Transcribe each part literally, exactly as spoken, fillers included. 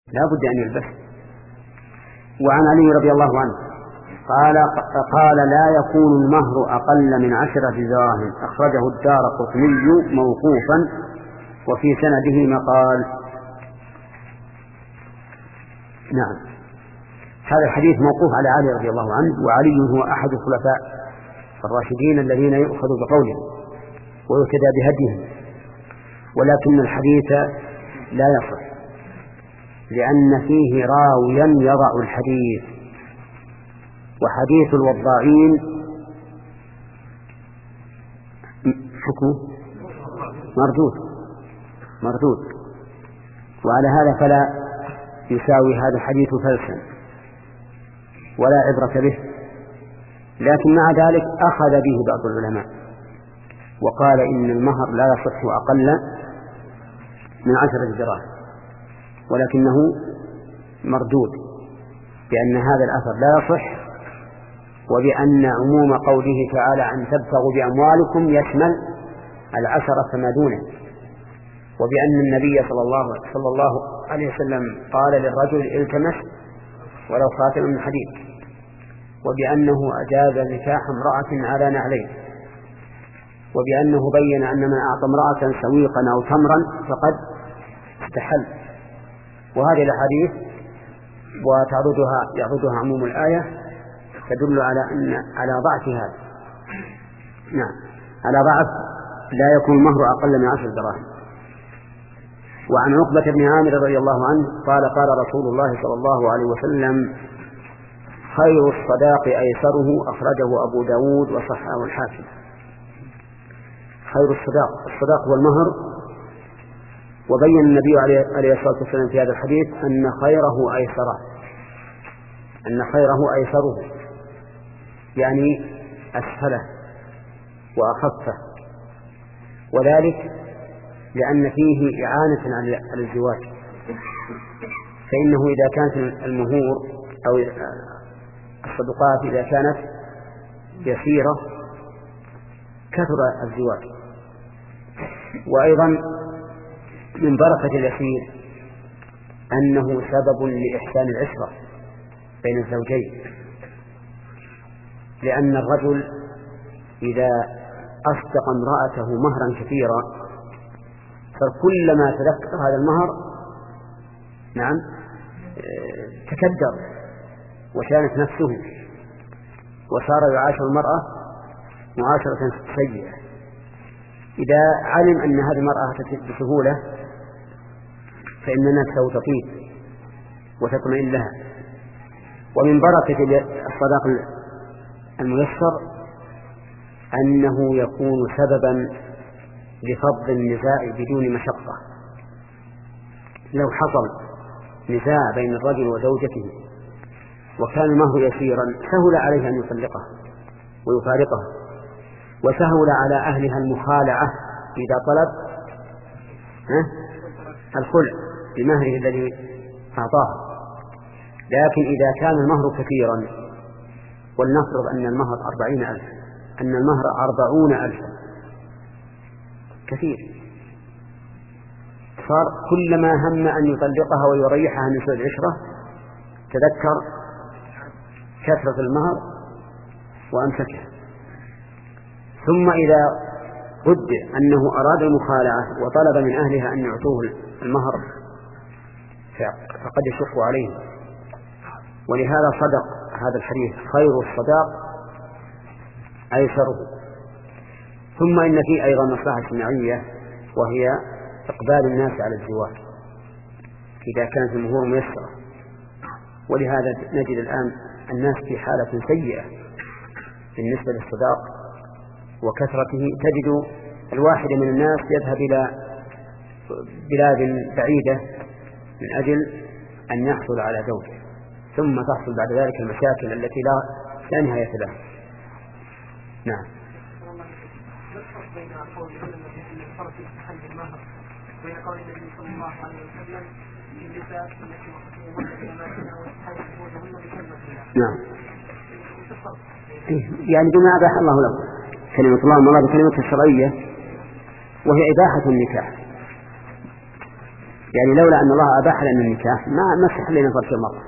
لا بد أن يلبس. وعن علي رضي الله عنه قال قال لا يكون المهر أقل من عشرة دراهم، أخرجه الدارقطني موقوفا وفي سنده مقال. نعم، هذا الحديث موقوف على علي رضي الله عنه، وعلي هو أحد الخلفاء الراشدين الذين يؤخذ بقوله ويهتدى بهديهم، ولكن الحديث لا يصح لأن فيه راويا يضع الحديث، وحديث الوضاعين حكمه مردود مردود وعلى هذا فلا يساوي هذا الحديث فلسا ولا عبرة به. لكن مع ذلك أخذ به بعض العلماء وقال إن المهر لا يصح أقل من عشرة دراهم، ولكنه مردود بأن هذا الأثر لا يصح، وبأن عموم قوله تعالى أن تبتغوا بأموالكم يشمل العشرة فما دونه، وبأن النبي صلى الله, صلى الله عليه وسلم قال للرجل التمس ولو خاتم من حديد، وبأنه أجاز نكاح امرأة على نعلين، وبأنه بين أن من أعطى امرأة سويقا أو تمرا فقد استحل. وهذه الأحاديث وتعرضها يعرضها عموم الآية تدل على أن على ضعف هذا. نعم، على ضعف لا يكون المهر أقل من عشر دراهم. وعن عقبة بن عامر رضي الله عنه قال قال رسول الله صلى الله عليه وسلم خير الصداق أيسره، أخرجه أبو داود وصححه الحاكم. خير الصداق، الصداق هو المهر. وبين النبي عليه الصلاة والسلام في هذا الحديث أن خيره أيسره أن خيره أيسره يعني أسهله وأخفه، وذلك لأن فيه إعانة على الزواج، فإنه إذا كانت المهور أو الصدقات إذا كانت يسيرة كثر الزواج. وأيضا من بركة اليسير أنه سبب لإحسان العشرة بين الزوجين، لأن الرجل إذا أصدق امرأته مهرا كثيرا فكلما تذكر هذا المهر نعم تكدر وشانت نفسه وصار يعاشر المرأة معاشرة سيئة. إذا علم أن هذه المرأة تتم بسهولة فإن نفسه تطيب وتطمئن لها. ومن بركة الصداق الميسر أنه يكون سببا لفض النزاع بدون مشقة. لو حصل نزاع بين الرجل وزوجته وكان المهر يسيرا سهل عليه أن يطلقه ويفارقه، وسهل على أهلها المخالعة إذا طلب الخلع بمهره الذي أعطاه. لكن إذا كان المهر كثيرا، ولنفرض أن المهر أربعين ألف أن المهر أربعون ألفا كثير، صار كلما هم أن يطلقها ويريحها من سوء العشرة تذكر كثرة المهر وأمسكها. ثم إذا قدر أنه أراد المخالعة وطلب من أهلها أن يعطوه المهر فقد يشق عليه. ولهذا صدق هذا الحديث خير الصداق أيسره. ثم إن فيه أيضا مصلحة اجتماعية وهي إقبال الناس على الزواج إذا كانت المهور ميسرة. ولهذا نجد الآن الناس في حالة سيئة بالنسبة للصداق وكثرته. تجد الواحد من الناس يذهب إلى بلاد بعيدة من أجل أن يحصل على زوج، ثم تحصل بعد ذلك المشاكل التي لا لا نهاية لها. نعم. بين قول النبي صلى الله عليه وسلم للنساء التي وصفوهن بأمانها وتحرموهن بكلمة الله. نعم. يعني بما أباح الله لكم كلمة الله الله بكلمة الشرعية وهي إباحة النكاح. يعني لولا أن الله أباح لنا النكاح ما ما استحلينا فرج المرأة.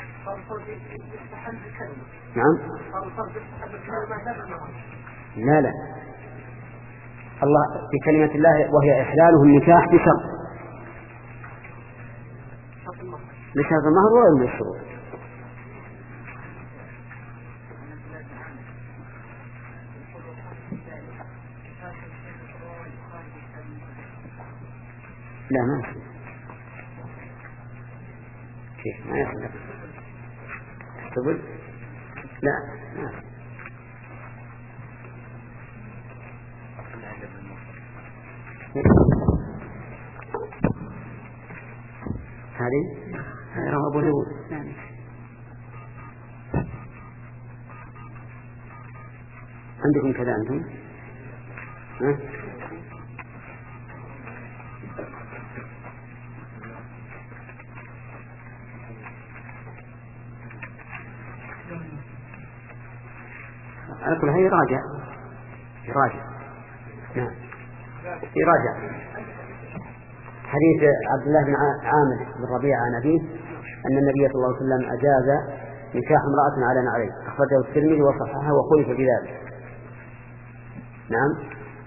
نعم. لا لا الله في كلمة الله وهي إحلاله النكاح بشرط لشرط المهر ولا من الشروط. لا ما يصير. كيف ما يصير؟ تقول لا ما هذه هذا رواه أبو داود. عندكم كذا أنتم؟ ها؟ على كل هي راجع يراجع. نعم يراجع. حديث عبد الله بن عامر بن ربيعة عن أبيه أن النبي صلى الله عليه وسلم أجاز نكاح امرأة على نعلين، أخرجه الترمذي وصححه وخلف بذلك. نعم.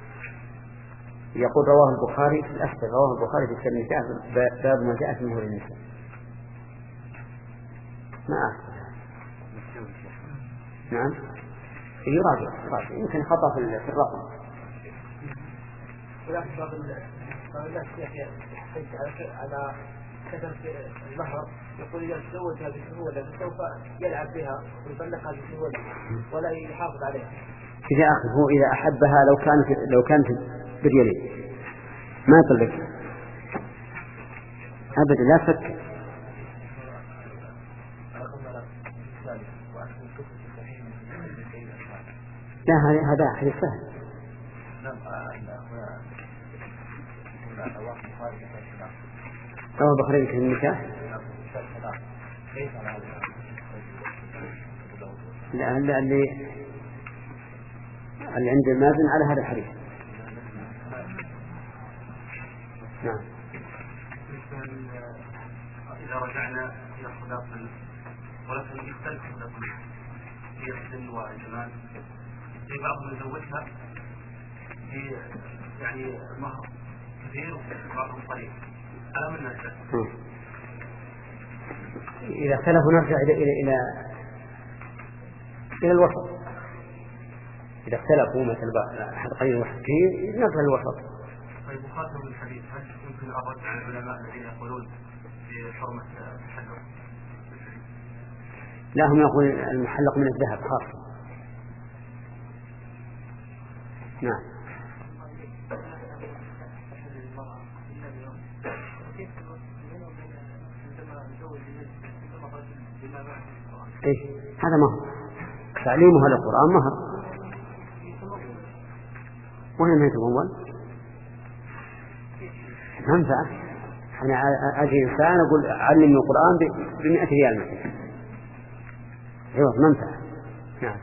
يقول رواه البخاري في الأحسن، رواه البخاري في النكاح باب ما جاء في مهر النساء. ما أحسن. نعم يراجع يراجع يمكن خطأ في الرقم. الناس يحتج على كثرة المهر، يقول إذا تزوج هذه السهولة سوف يلعب بها ويبلغ هذه السهولة ولا يحافظ عليها. يا أخي هو إذا أحبها لو كانت لو كانت بريالين ما يطلق أبدا لا فك. لا هذا حديث سهل. رواه البخاري في النكاح. لا لا اللي اللي عند المازن على هذا الحديث. نعم. إذا رجعنا إلى خلاف ولكن يختلف خلاف في السن والجمال، في بعضهم يزوجها في يعني مهر كثير وبعضهم قليل. هذا من الناس. إذا اختلفوا نرجع إلى إلى إلى إلى الوسط. إذا اختلفوا مثل أحد قليل واحد كثير نرجع للوسط. طيب مخاطب الحديث هل يمكن الرد على العلماء الذين يقولون بحرمة التحلق؟ لا هم يقول المحلق من الذهب خاصة. نعم. إيه هذا مهر تعليمها للقرآن مهر وين ما يتمول منفعة. أنا أجي إنسان أقول علمني القرآن بمئة ريال مثلا عوض منفعة. نعم.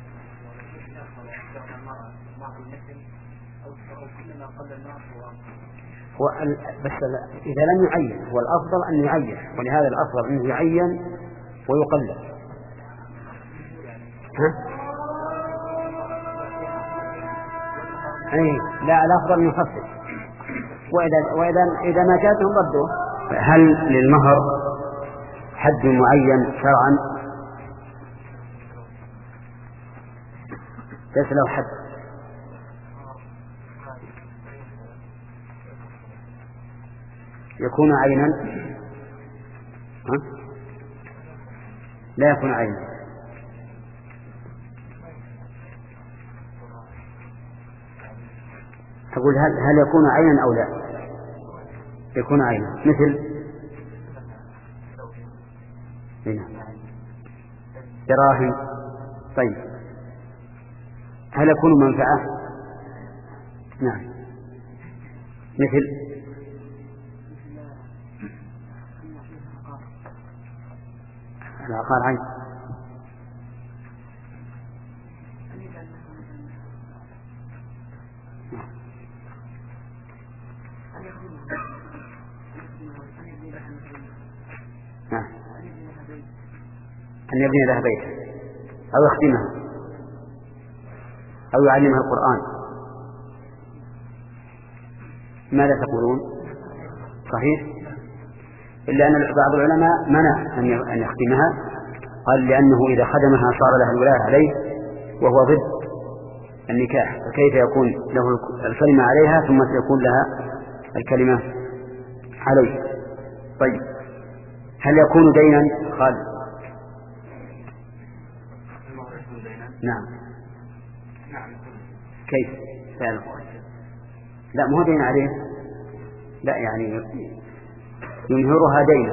بس إذا لم يعين والأفضل أن يعين، ولهذا الأفضل أن يعين ويقلل. ها؟ أي لا الأفضل أن يخفف، وإذا وإذا إذا ما جاتهم ردوه. هل للمهر حد معين شرعا؟ ليس له حد. يكون عينا ها؟ لا يكون عينا. أقول هل هل يكون عينا أو لا؟ يكون عينا مثل هنا دراهم. طيب هل يكون منفعة؟ نعم مثل العقار عين. أن يبني لها بيتا أو يخدمها أو يعلمها القرآن، ماذا تقولون؟ صحيح؟ إلا أن بعض العلماء منع أن يخدمها، قال لأنه إذا خدمها صار لها الولاية عليه وهو ضد النكاح، فكيف يكون له الكلمة عليها ثم سيكون لها الكلمة عليه؟ طيب هل يكون دينا؟ قال نعم. كيف؟ فعلا لا مو دين عليه، لا يعني ينهرها دينا،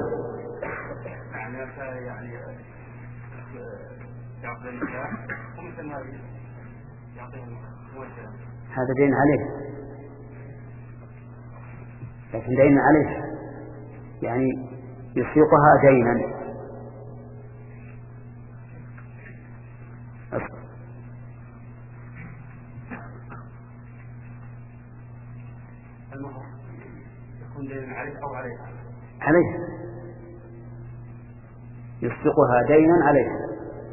يعني هذا دين عليه، لكن دين عليه يعني يسيقها دينا. يكون دين عليه أو عليها؟ عليه، يسيقها دينا عليه.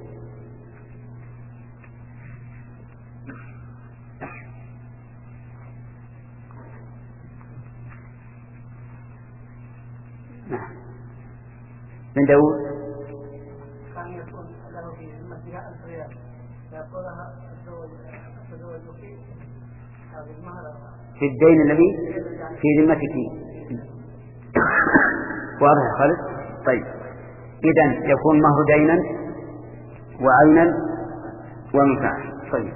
من داود كان يكون له في ذمتها ألف ريال فيقولها تزوج في هذه المهر في الدين الذي في ذمتك. واضح يا خالد؟ طيب إذن يكون مهر دينا وعينا ومنفعة. طيب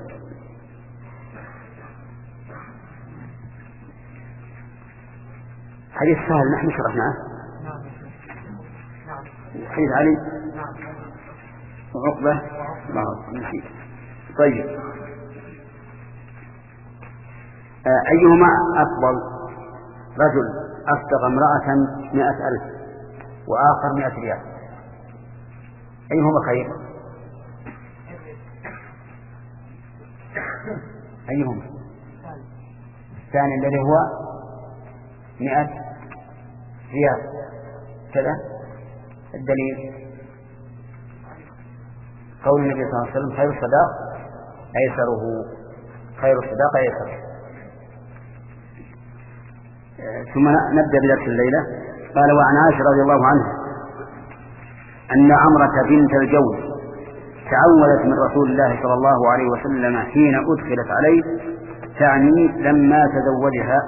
حديث سهل نحن شرحناه، حديث علي وعقبة نسيت. طيب أيهما أفضل؟ رجل أصدق امرأة مئة ألف وآخر مئة ريال، أيهما خير؟ أيهما؟ الثاني الذي هو مئة ريال كذا. الدليل قول النبي صلى الله عليه وسلم خير الصداق أيسره، خير الصداق أيسره. ثم نبدأ بدرس الليلة. قال وعن عائشة رضي الله عنها أن عمرة بنت الجود تعوذت من رسول الله صلى الله عليه وسلم حين أدخلت عليه، تعني لما تزوجها،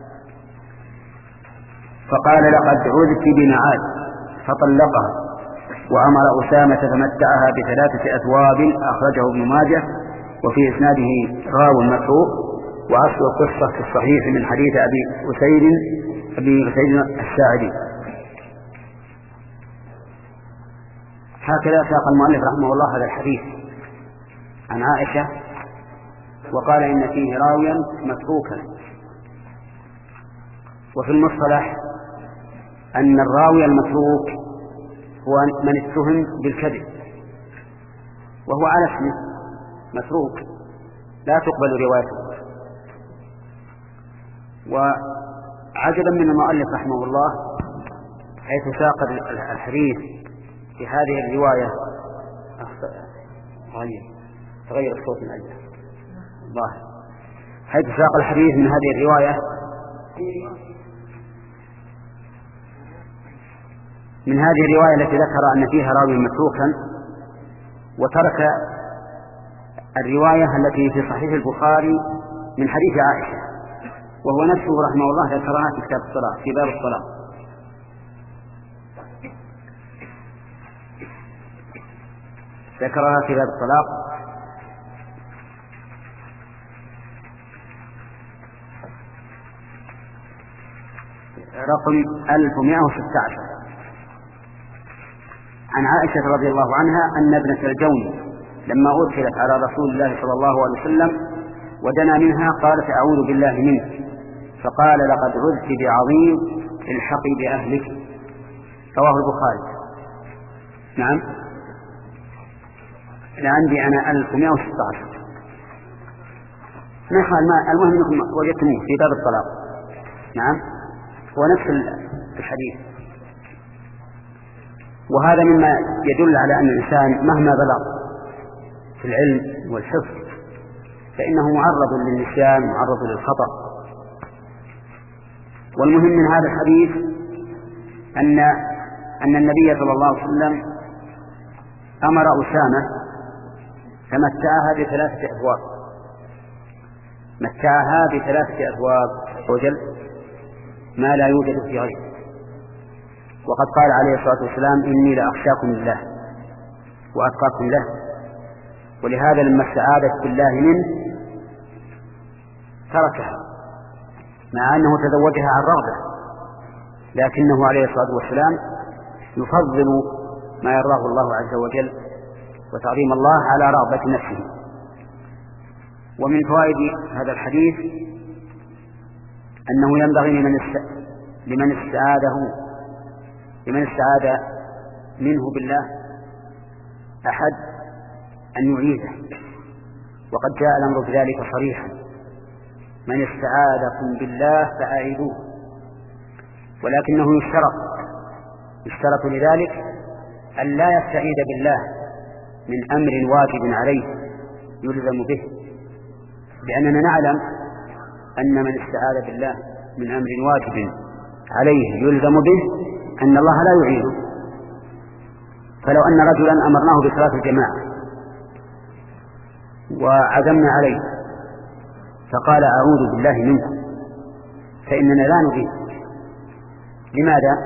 فقال لقد عذت بمعاد فطلقها، وأمر أسامة فمتعها بثلاثة أثواب، أخرجه ابن ماجه وفي إسناده راو متروك، وأصل القصة في الصحيح من حديث أبي أسيد أبي أسيد الساعدي. هكذا ساق المؤلف رحمه الله هذا الحديث عن عائشة، وقال إن فيه راويا متروكا. وفي المصطلح أن الراوي المتروك هو من اتهم بالكذب وهو على اسمه متروك لا تقبل روايته. وعجبا من المؤلف رحمه الله حيث ساق الحديث في هذه الرواية تغير تغير الصوت من أجله الله حيث ساق الحديث من هذه الرواية من هذه الرواية التي ذكر أن فيها راوي متروكا، وترك الرواية التي في صحيح البخاري من حديث عائشة، وهو نفسه رحمه الله ذكرها في كتاب الصلاة في باب الصلاة. ذكرها في باب الطلاق رقم ألف ومئة وستة عشر عن عائشة رضي الله عنها أن ابنة الجون لما أدخلت على رسول الله صلى الله عليه وسلم ودنا منها قالت أعوذ بالله منك، فقال لقد عذت بعظيم الحقي بأهلك، رواه البخاري. نعم عندي أنا ألف ومئة وستة عشر. نحن المهم أنكم وجدتموه في باب الطلاق. نعم هو نفس الحديث. وهذا مما يدل على أن الإنسان مهما بلغ في العلم والحفظ فإنه معرض للنسيان، معرض للخطأ. والمهم من هذا الحديث أن أن النبي صلى الله عليه وسلم أمر أسامة فمتعها بثلاثة أثواب، متعها بثلاثة أثواب وجل ما لا يوجد في غيره. وقد قال عليه الصلاة والسلام: إني لأخشاكم لله وأتقاكم له. ولهذا لما استعاذت بالله منه تركها مع أنه تزوجها عن رغبة، لكنه عليه الصلاة والسلام يفضل ما يرضاه الله عز وجل وتعظيم الله على رغبة نفسه. ومن فوائد هذا الحديث أنه ينبغي لمن لمن استعاذه لمن استعاذ منه بالله أحد أن يعيده، وقد جاء الأمر بذلك صريحا: من استعاذكم بالله فأعيذوه. ولكنه يشترط يشترط لذلك أن لا يستعيذ بالله من أمر واجب عليه يلزم به، لأننا نعلم أن من استعاذ بالله من أمر واجب عليه يلزم به أن الله لا يعيده. فلو أن رجلا أمرناه بصلاة الجماعة وعزمنا عليه فقال: أعوذ بالله منكم، فإننا لا نعيد. لماذا؟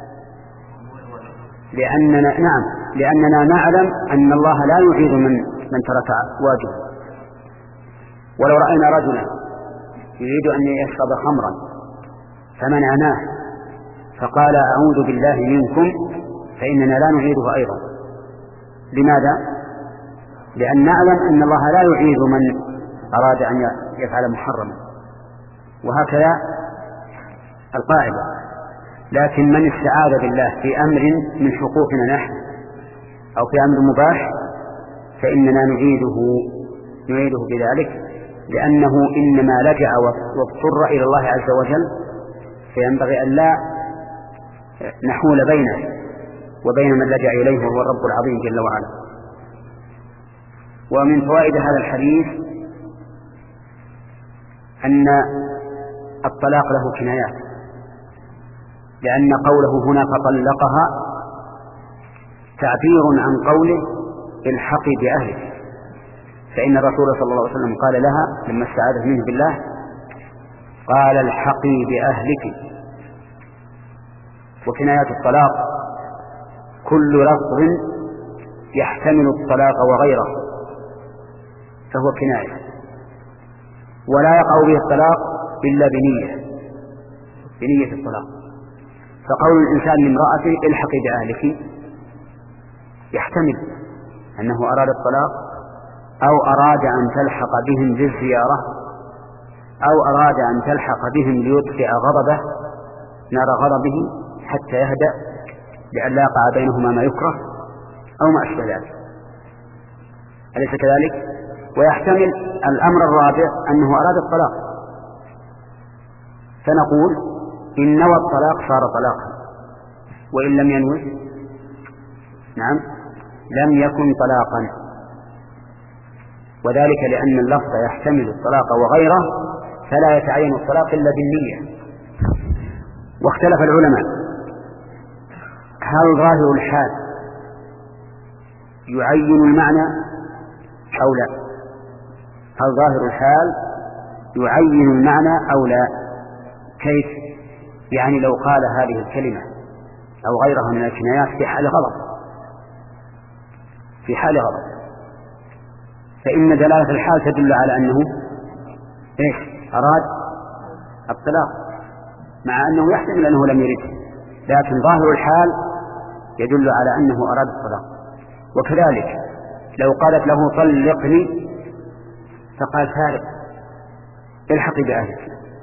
لأننا نعم لأننا نعلم أن الله لا يعيد من من ترك واجبه. ولو رأينا رجلا يريد أن يشرب خمرا فمنعناه فقال: أعوذ بالله منكم، فإننا لا نعيده أيضا. لماذا؟ لأن نعلم أن الله لا يعيد من أراد أن يفعل محرما. وهكذا القاعدة. لكن من استعاذ بالله في أمر من حقوقنا نحن أو في أمر مباح فإننا نعيده نعيده بذلك، لأنه إنما لجأ واضطر إلى الله عز وجل، فينبغي أن لا نحول بينه وبين من لجأ إليه وهو الرب العظيم جل وعلا. ومن فوائد هذا الحديث أن الطلاق له كنايات، لأن قوله هنا فطلقها تعبير عن قوله الحقي بأهلك، فإن الرسول صلى الله عليه وسلم قال لها لما استعاذت منه بالله قال: الحقي بأهلك. وكنايات الطلاق كل لفظ يحتمل الطلاق وغيره فهو كناية، ولا يقع به الطلاق إلا بنية بنية الطلاق. فقول الإنسان لامرأته الحقي بأهلك يحتمل أنه أراد الطلاق، أو أراد أن تلحق بهم بالزيارة، أو أراد أن تلحق بهم ليطفئ غضبه نار غضبه حتى يهدأ لئلا يقع بينهما ما يكره أو ما أشبه ذلك، أليس كذلك؟ ويحتمل الأمر الرابع أنه أراد الطلاق، فنقول إن نوى الطلاق صار طلاقا، وإن لم ينوي نعم لم يكن طلاقا. وذلك لأن اللفظ يحتمل الطلاق وغيره فلا يتعين الطلاق إلا بالنية. واختلف العلماء هل ظاهر الحال يعين المعنى أو لا؟ هل ظاهر الحال يعين المعنى أو لا؟ كيف؟ يعني لو قال هذه الكلمة أو غيرها من الكنايات في حال غضب في حال غضب فإن دلالة الحال تدل على أنه إيش؟ أراد الطلاق، مع أنه يحتمل أنه لم يرده، لكن ظاهر الحال يدل على أنه أراد الطلاق. وكذلك لو قالت له طلقني فقال فارق الحقي بأهلك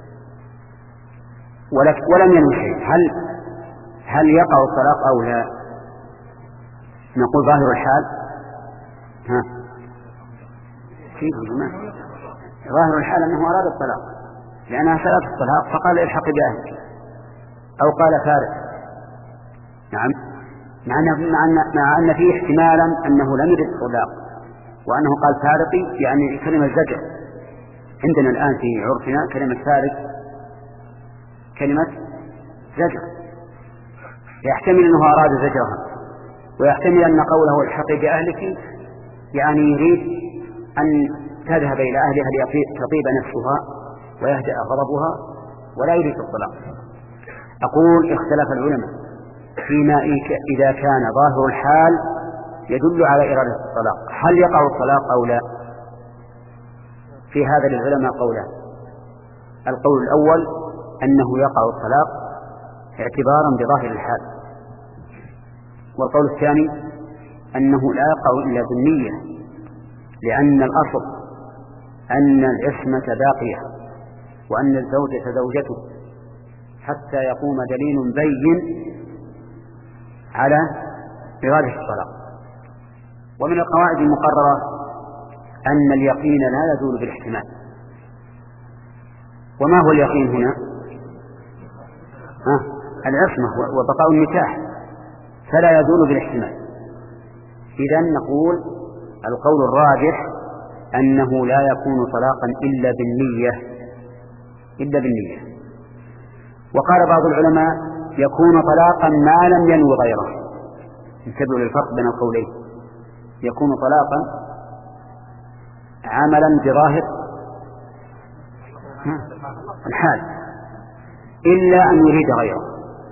ولم ينوي شيء، هل هل يقع الطلاق أو لا؟ نقول ظاهر الحال ها كيف ما ظاهر الحال أنه أراد الطلاق لأنها سألت الطلاق فقال الحقي بأهلك، أو قال فارق نعم مع أن, مع أن, مع أن فيه احتمالا أنه لم يرد الطلاق وأنه قال فارقي يعني كلمة زجر. عندنا الآن في عرفنا كلمة فارق كلمة زجر، يحتمل أنه أراد زجرها، ويحتمل أن قوله الحقي بأهلك يعني يريد أن تذهب إلى أهلها لتطيب نفسها ويهدأ غضبها ولا يريد الطلاق. أقول اختلف العلماء فيما إذا كان ظاهر الحال يدل على إرادة الطلاق هل يقع الطلاق أو لا. في هذا للعلماء قولان: القول الأول أنه يقع الطلاق اعتبارا بظاهر الحال، والقول الثاني أنه لا يقع إلا بالنية، لأن الأصل أن العصمة باقية وأن الزوجة زوجته حتى يقوم دليل بين على إرادة الطلاق. ومن القواعد المقررة أن اليقين لا يزول بالاحتمال. وما هو اليقين هنا؟ ها؟ العصمة وبقاء النكاح، فلا يزول بالاحتمال. إذن نقول القول الراجح أنه لا يكون طلاقا إلا بالنية إلا بالنية. وقال بعض العلماء يكون طلاقا ما لم ينوي غيره. انتبهوا للفرق بين القولين: يكون طلاقا عملا بظاهر الحال إلا أن يريد غيره.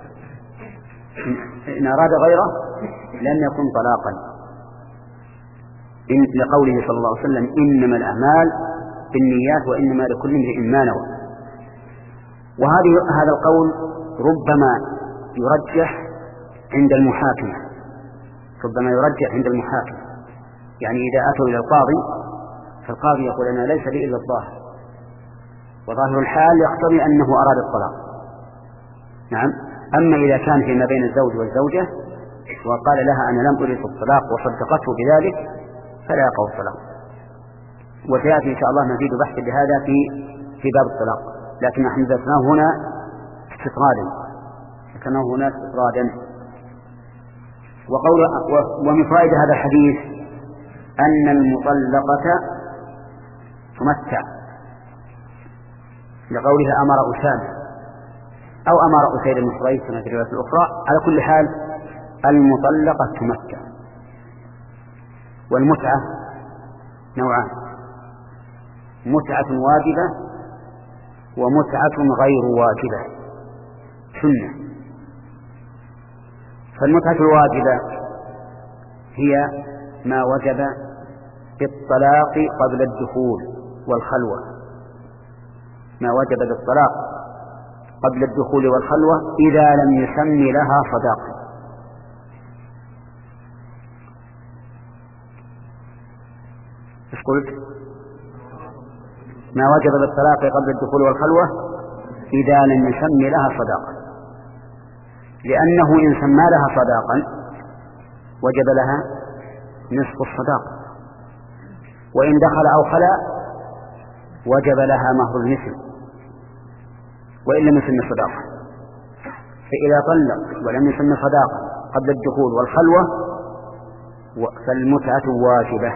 إن أراد غيره لم يكن طلاقا، إن لقوله صلى الله عليه وسلم: إنما الأعمال بالنيات وإنما لكل امرئ ما نوى. وهذه هذا القول ربما يرجح عند المحاكمة، ربما يرجح عند المحاكمة، يعني إذا أتوا إلى القاضي فالقاضي يقول: أنا ليس لي إلا الظاهر، وظاهر الحال يقتضي أنه أراد الطلاق. نعم. أما إذا كان فيما بين الزوج والزوجة وقال لها أنا لم أريد الطلاق وصدقته بذلك فلا يقع الطلاق. وسيأتي إن شاء الله مزيد بحث بهذا في في باب الطلاق، لكن نحن ذكرناه هنا استطرادا ذكرناه هنا استطرادا. وقول ومن فوائد هذا الحديث أن المطلقة تمتع، لقولها أمر أسامة أو أمر أسيد بن حضير كما في الرواية الأخرى. على كل حال المطلقة تمتع. والمتعة نوعان: متعة واجبة ومتعة غير واجبة سنة. فالمتعة الواجبة هي ما وجب بالطلاق قبل الدخول والخلوة، ما وجب بالطلاق قبل الدخول والخلوة إذا لم يسمي لها صداقة. ايش قلت؟ ما وجب بالطلاق قبل الدخول والخلوة إذا لم يسمي لها صداقة، لأنه إن سمى لها صداقا وجب لها نصف الصداقة، وإن دخل أو خلا وجب لها مهر المثل وإن لم يسمي صداقة. فإذا طلق ولم يسمي صداقة قبل الدخول والخلوة فالمتعة واجبة.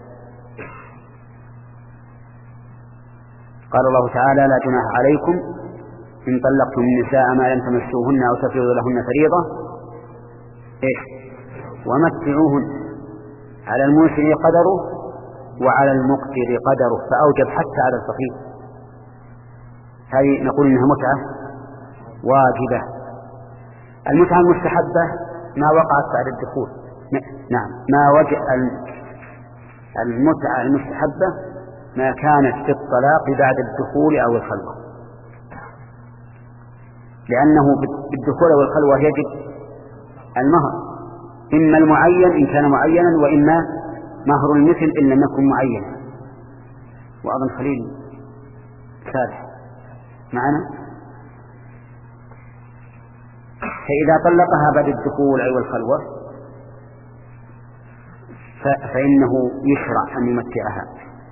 قال الله تعالى: لا جناح عليكم إن طلقتم النساء ما لم تمسوهن أو تفرضوا لهن فريضة إيش ومتعوهن على الموسع قدره وعلى المقتر قدره، فأوجب حتى على الفقير. هذه نقول إنها متعة واجبة. المتعة المستحبة ما وقعت بعد الدخول. نعم، ما وجه المتعة المستحبة ما كانت في الطلاق بعد الدخول أو الخلوة، لأنه بالدخول أو الخلوة يجب المهر، إما المعين إن كان معينا وإما مهر المثل إن لم يكن معينا. وأظن خليل سابح معنا. فإذا طلقها بعد الدخول أو الخلوة فإنه يشرع أن يمتعها.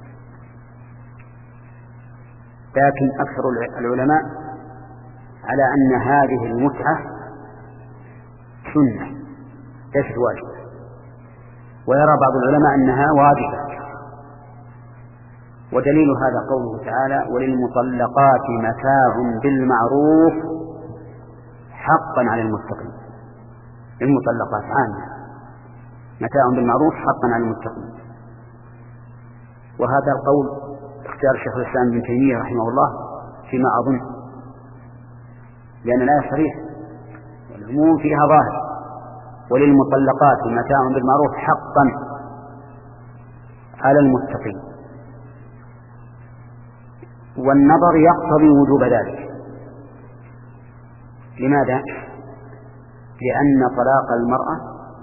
لكن أكثر العلماء على أن هذه المتعة سنة ليست واجبة. ويرى بعض العلماء أنها واجبة. ودليل هذا قوله تعالى: وللمطلقات متاع بالمعروف حقا على المتقين. المطلقات عامة، متاع بالمعروف حقا على المتقين. وهذا القول اختيار شيخ الإسلام ابن تيمية رحمه الله فيما أظن، لأن الآية صريحة والعموم فيها ظاهر: وللمطلقات متاع بالمعروف حقا على المتقين. والنظر يقتضي وجوب ذلك. لماذا؟ لأن طلاق المرأة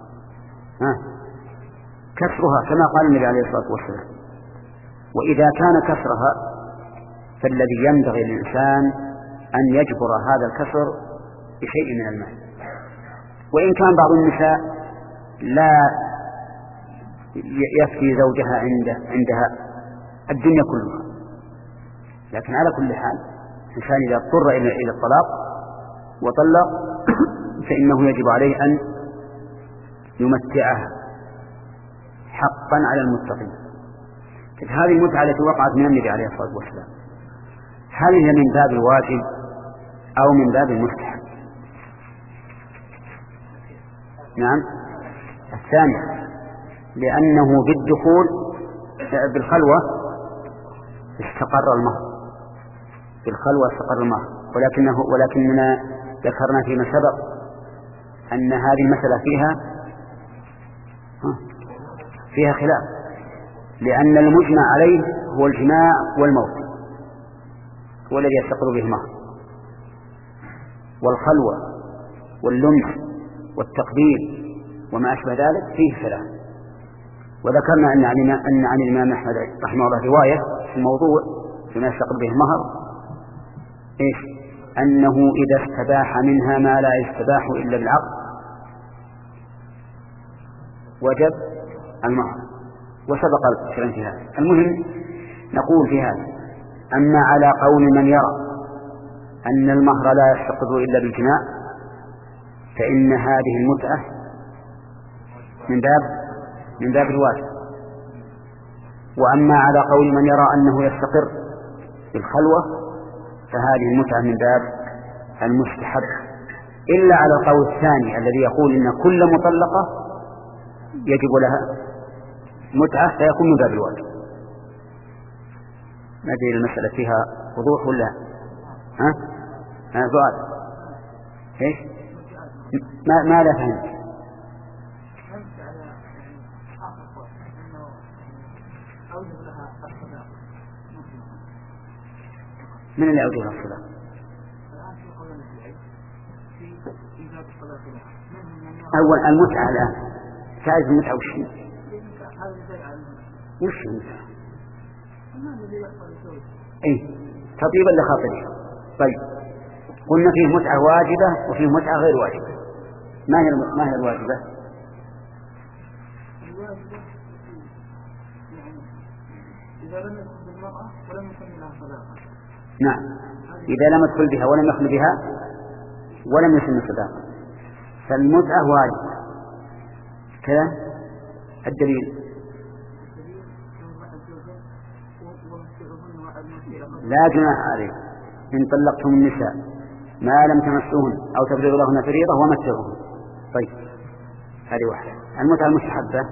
كسرها كما قال النبي عليه الصلاة والسلام، وإذا كان كسرها فالذي ينبغي للإنسان أن يجبر هذا الكسر بشيء من المال. وإن كان بعض النساء لا يكفي زوجها عنده عندها الدنيا كلها، لكن على كل حال الإنسان إذا اضطر إلى الطلاق وطلق فإنه يجب عليه أن يمتعها حقا على المتقين. هذه المتعة التي وقعت من النبي عليه الصلاة والسلام، هل هي من باب الواجب أو من باب المستحب؟ نعم الثاني، لأنه بالدخول بالخلوة استقر المهر، بالخلوة استقر المهر، ولكنه ولكننا ذكرنا فيما سبق أن هذه المسألة فيها فيها خلاف، لأن المجمع عليه هو الجماع والموت هو الذي يستقر به المهر، والخلوة واللمس والتقبيل وما أشبه ذلك فيه خلاف. وذكرنا أن أن عن الإمام أحمد رحمه الله رواية في الموضوع فيما يستقر به المهر إيش؟ أنه إذا استباح منها ما لا يستباح إلا بالعقد وجب المهر، وسبق الكلام في هذا. المهم نقول في هذا: أما على قول من يرى أن المهر لا يستقر إلا بالجماع فإن هذه المتعة من باب من باب الواجب. وأما على قول من يرى أنه يستقر بالخلوة فهذه المتعة من باب المستحب، إلا على القول الثاني الذي يقول إن كل مطلقة يجب لها متعة فيكون من باب الواجب. ما أدري المسألة فيها وضوح ولا ها؟ ها سؤال إيش؟ ما ما لا فهمت. من اللي أوجه الصلاة؟ أول المتعة الآن تعرف المتعة وش هي؟ وش المتعة؟ إيه تطيبا لخاطرها. طيب قلنا فيه متعة واجبة وفيه متعة غير واجبة. ما هي ما هي الواجبة؟ إذا لم يدخل بالمرأة ولم يكن لها صداقة. نعم، إذا لم يدخل بها ولم يخل بها ولم يسن صداقة فالمتعة واجبة. كذا الدليل لا جناح عليه إن طلقتم النساء ما لم تمسوهن أو تفرضوا لهن فريضة ومتعوهن. طيب هذه واحدة. المتعة المستحبة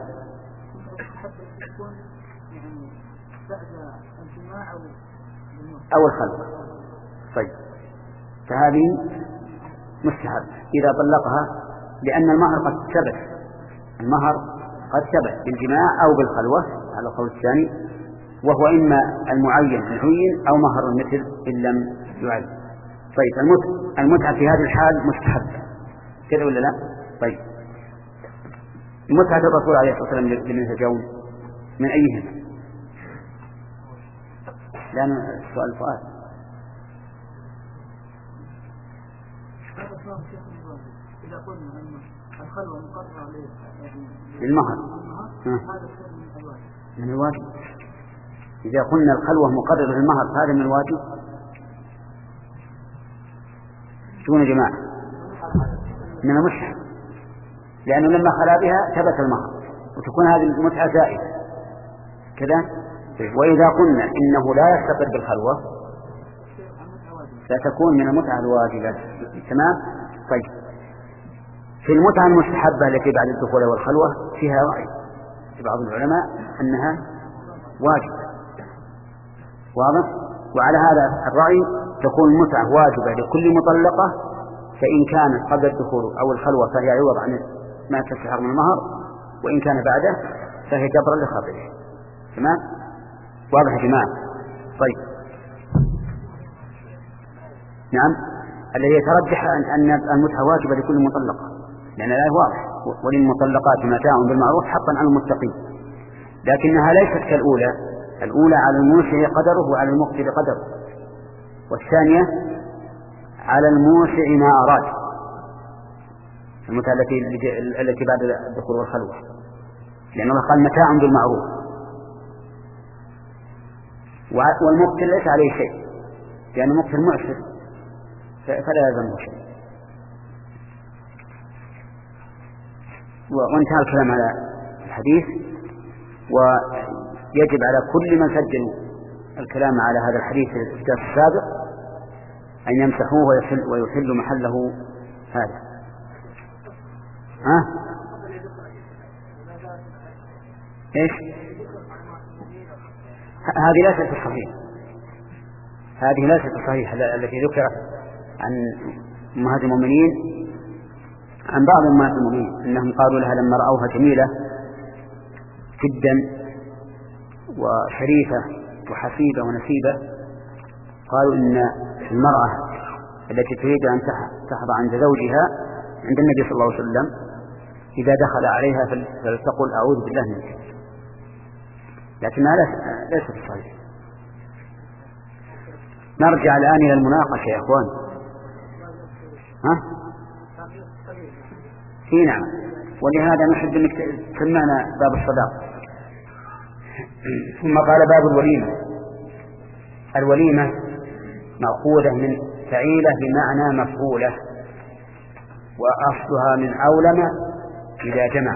أو الخلق. طيب فهذه مستحب إذا طلقها، لأن المهر قد ثبت، المهر قد ثبت بالجماع أو بالخلوة على القول الثاني، وهو إما المعين العين أو مهر المثل إن لم يعين. طيب المتعة المتعة في هذه الحال مستحبة كذا ولا لا؟ طيب متعة الرسول عليه الصلاة والسلام لمن يتجاوز من أيهم؟ لأن السؤال فؤاد. إذا قلنا أن الخلوة مقررة عليه للمهر هذا من الواجب. من الواجب. إذا قلنا الخلوة مقررة للمهر هذا من الواجب. شو يا جماعة؟ من المستحب. لأنه لما خلا بها ثبت المهر وتكون هذه المتعة زائدة كذا. وإذا قلنا إنه لا يستقر بالخلوة ستكون من المتعة الواجبة. تمام. طيب في المتعة المستحبة التي بعد الدخول والخلوة فيها رأي في بعض العلماء أنها واجبة، واضح؟ وعلى هذا الرأي تكون المتعة واجبة لكل مطلقة، فإن كانت قبل الدخول أو الخلوة فهي عوض عن ما تستحق من المهر، وإن كان بعده فهي جبرا لخاطره. تمام. واضح يا جماعة؟ طيب نعم. الذي يترجح أن المتعة واجبة لكل مطلقة لأن الآية واضح وللمطلقات متاع بالمعروف حقا على المتقين، لكنها ليست كالأولى. الأولى على الموسع قدره وعلى المقتر قدره، والثانية على الموسع ما أراد، المتعة التي التي بعد الدخول والخلوة، لأن الله قال متاع بالمعروف، والمقتر ليس عليه شيء لأن المقتر معسر فلا يلزمه شيء. وانتهى الكلام على الحديث، ويجب على كل من سجل الكلام على هذا الحديث في الكتاب السابق أن يمسحوه ويحل, ويحل محله هذا. ها؟ إيش؟ هذه ليست الصحيح، هذه ليست الصحيح التي ذكرت عن أمهات المؤمنين، عن بعض أمهات المؤمنين أنهم قالوا لها لما رأوها جميلة جدا وشريفة وحسيبة ونسيبة، قالوا إن المرأة التي تريد أن تحظى عند زوجها عند النبي صلى الله عليه وسلم إذا دخل عليها فلتقل أعوذ بالله منك، لكنها ليست صحيحة. نرجع الآن إلى المناقشة يا أخوان. ها؟ في نعم. ولهذا نحب أنك تسمعنا باب الصداق. ثم قال باب الوليمة. الوليمة مأخوذة من فعيلة بمعنى مفعولة، وأصلها من أولم إذا جمع.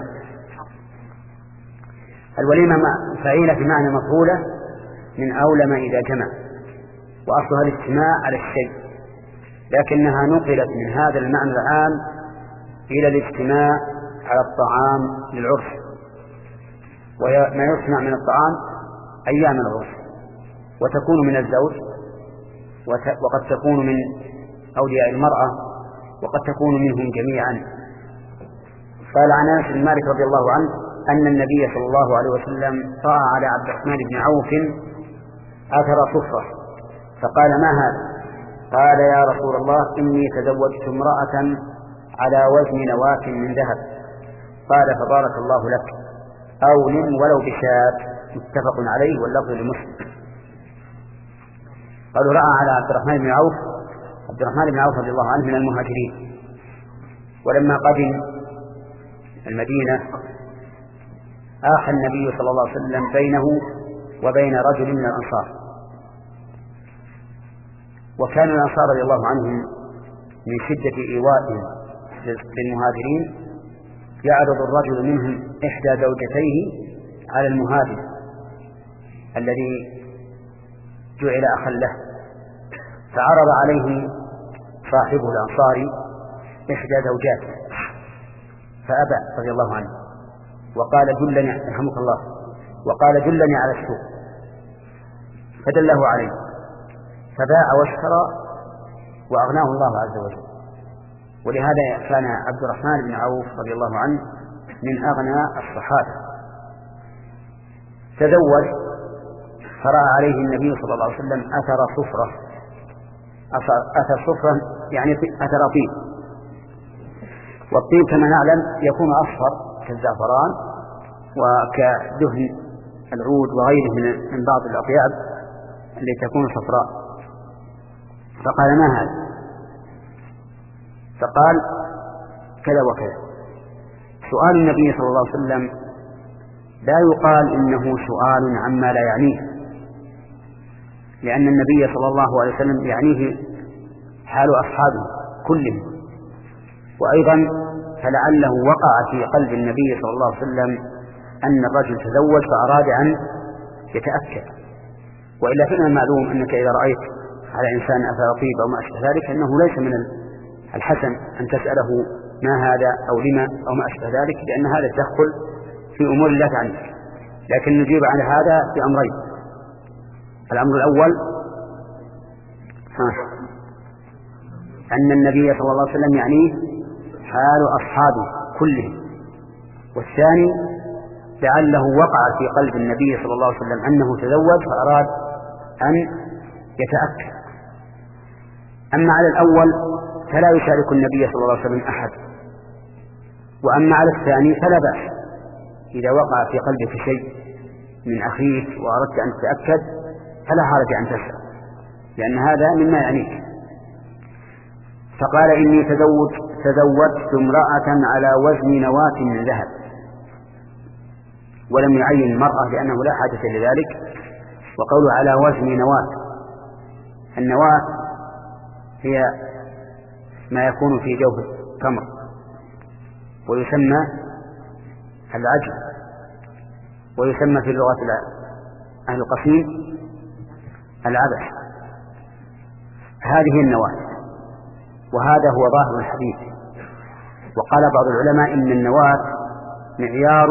الوليمة فعيلة بمعنى مفعولة من أولم إذا جمع، وأصلها الاجتماع على الشيء، لكنها نقلت من هذا المعنى العام إلى الاجتماع على الطعام للعرس، وما يصنع من الطعام أيام العرس، وتكون من الزوج، وقد تكون من أولياء المرأة، وقد تكون منهم جميعا. قال عن أنس بن مالك رضي الله عنه أن النبي صلى الله عليه وسلم رأى على عبد الرحمن بن عوف أثر صفرة، فقال ما هذا؟ قال يا رسول الله إني تزوجت امرأة على وزن نواة من ذهب. قال فبارك الله لك، أولم ولو بشاب. متفق عليه واللفظ لمسلم. قالوا رأى على عبد الرحمن بن عوف. عبد الرحمن بن عوف رضي الله عنه من المهاجرين، ولما قدم المدينة آخى النبي صلى الله عليه وسلم بينه وبين رجل من الأنصار، وكان الأنصار رضي الله عنهم من شدة إيوائهم للمهاجرين يعرض الرجل منهم إحدى زوجتيه على المهاجر الذي جعل أخا له، فعرض عليه صاحبه الأنصاري إحدى زوجاته فأبى رضي الله عنه، وقال دلني رحمك الله وقال دلني على السوق، فدله عليه فباع واشترى وأغناه الله عز وجل. ولهذا كان عبد الرحمن بن عوف رضي الله عنه من أغنى الصحابة. تزوج فرأى عليه النبي صلى الله عليه وسلم أثر صفرة. أثر صفرة يعني أثر طيب، والطيب كما نعلم يكون أصفر كالزعفران وكدهن العود وغيره من بعض الأطياب التي تكون صفراء. فقال ما هذا؟ فقال كذا وكذا. سؤال النبي صلى الله عليه وسلم لا يقال إنه سؤال عما لا يعنيه، لأن النبي صلى الله عليه وسلم يعنيه حال أصحابه كلهم، وأيضا فلعله وقع في قلب النبي صلى الله عليه وسلم أن الرجل تزوج فأراد أن يتأكد. وإلا فإن المعلوم أنك إذا رأيت على إنسان أثر طيب أو ما أشبه ذلك أنه ليس من الحسن أن تسأله ما هذا أو لما أو ما أشبه ذلك، لأن هذا تدخل في أمور لا تعنيك. لكن نجيب على هذا بأمرين. الأمر الأول ها أن النبي صلى الله عليه وسلم يعنيه حال أصحابه كلهم. والثاني لعله وقع في قلب النبي صلى الله عليه وسلم أنه تزوج فأراد أن يتأكد. أما على الأول فلا يشارك النبي صلى الله عليه وسلم أحد، وأما على الثاني فلا بأس إذا وقع في قلبك شيء من أخيك وأردت أن تتأكد فلا حرج أن تسأل، لأن هذا مما يعنيك. فقال إني تزوج تزوجت امرأة على وزن نواة من ذهب، ولم يعين المرأة لأنه لا حاجة لذلك. وقوله على وزن نواة، النواة هي ما يكون في جوف التمر ويسمى العجل، ويسمى في اللغة أهل القصيم العبش. هذه النواة، وهذا هو ظاهر الحديث. وقال بعض العلماء إن النواة معيار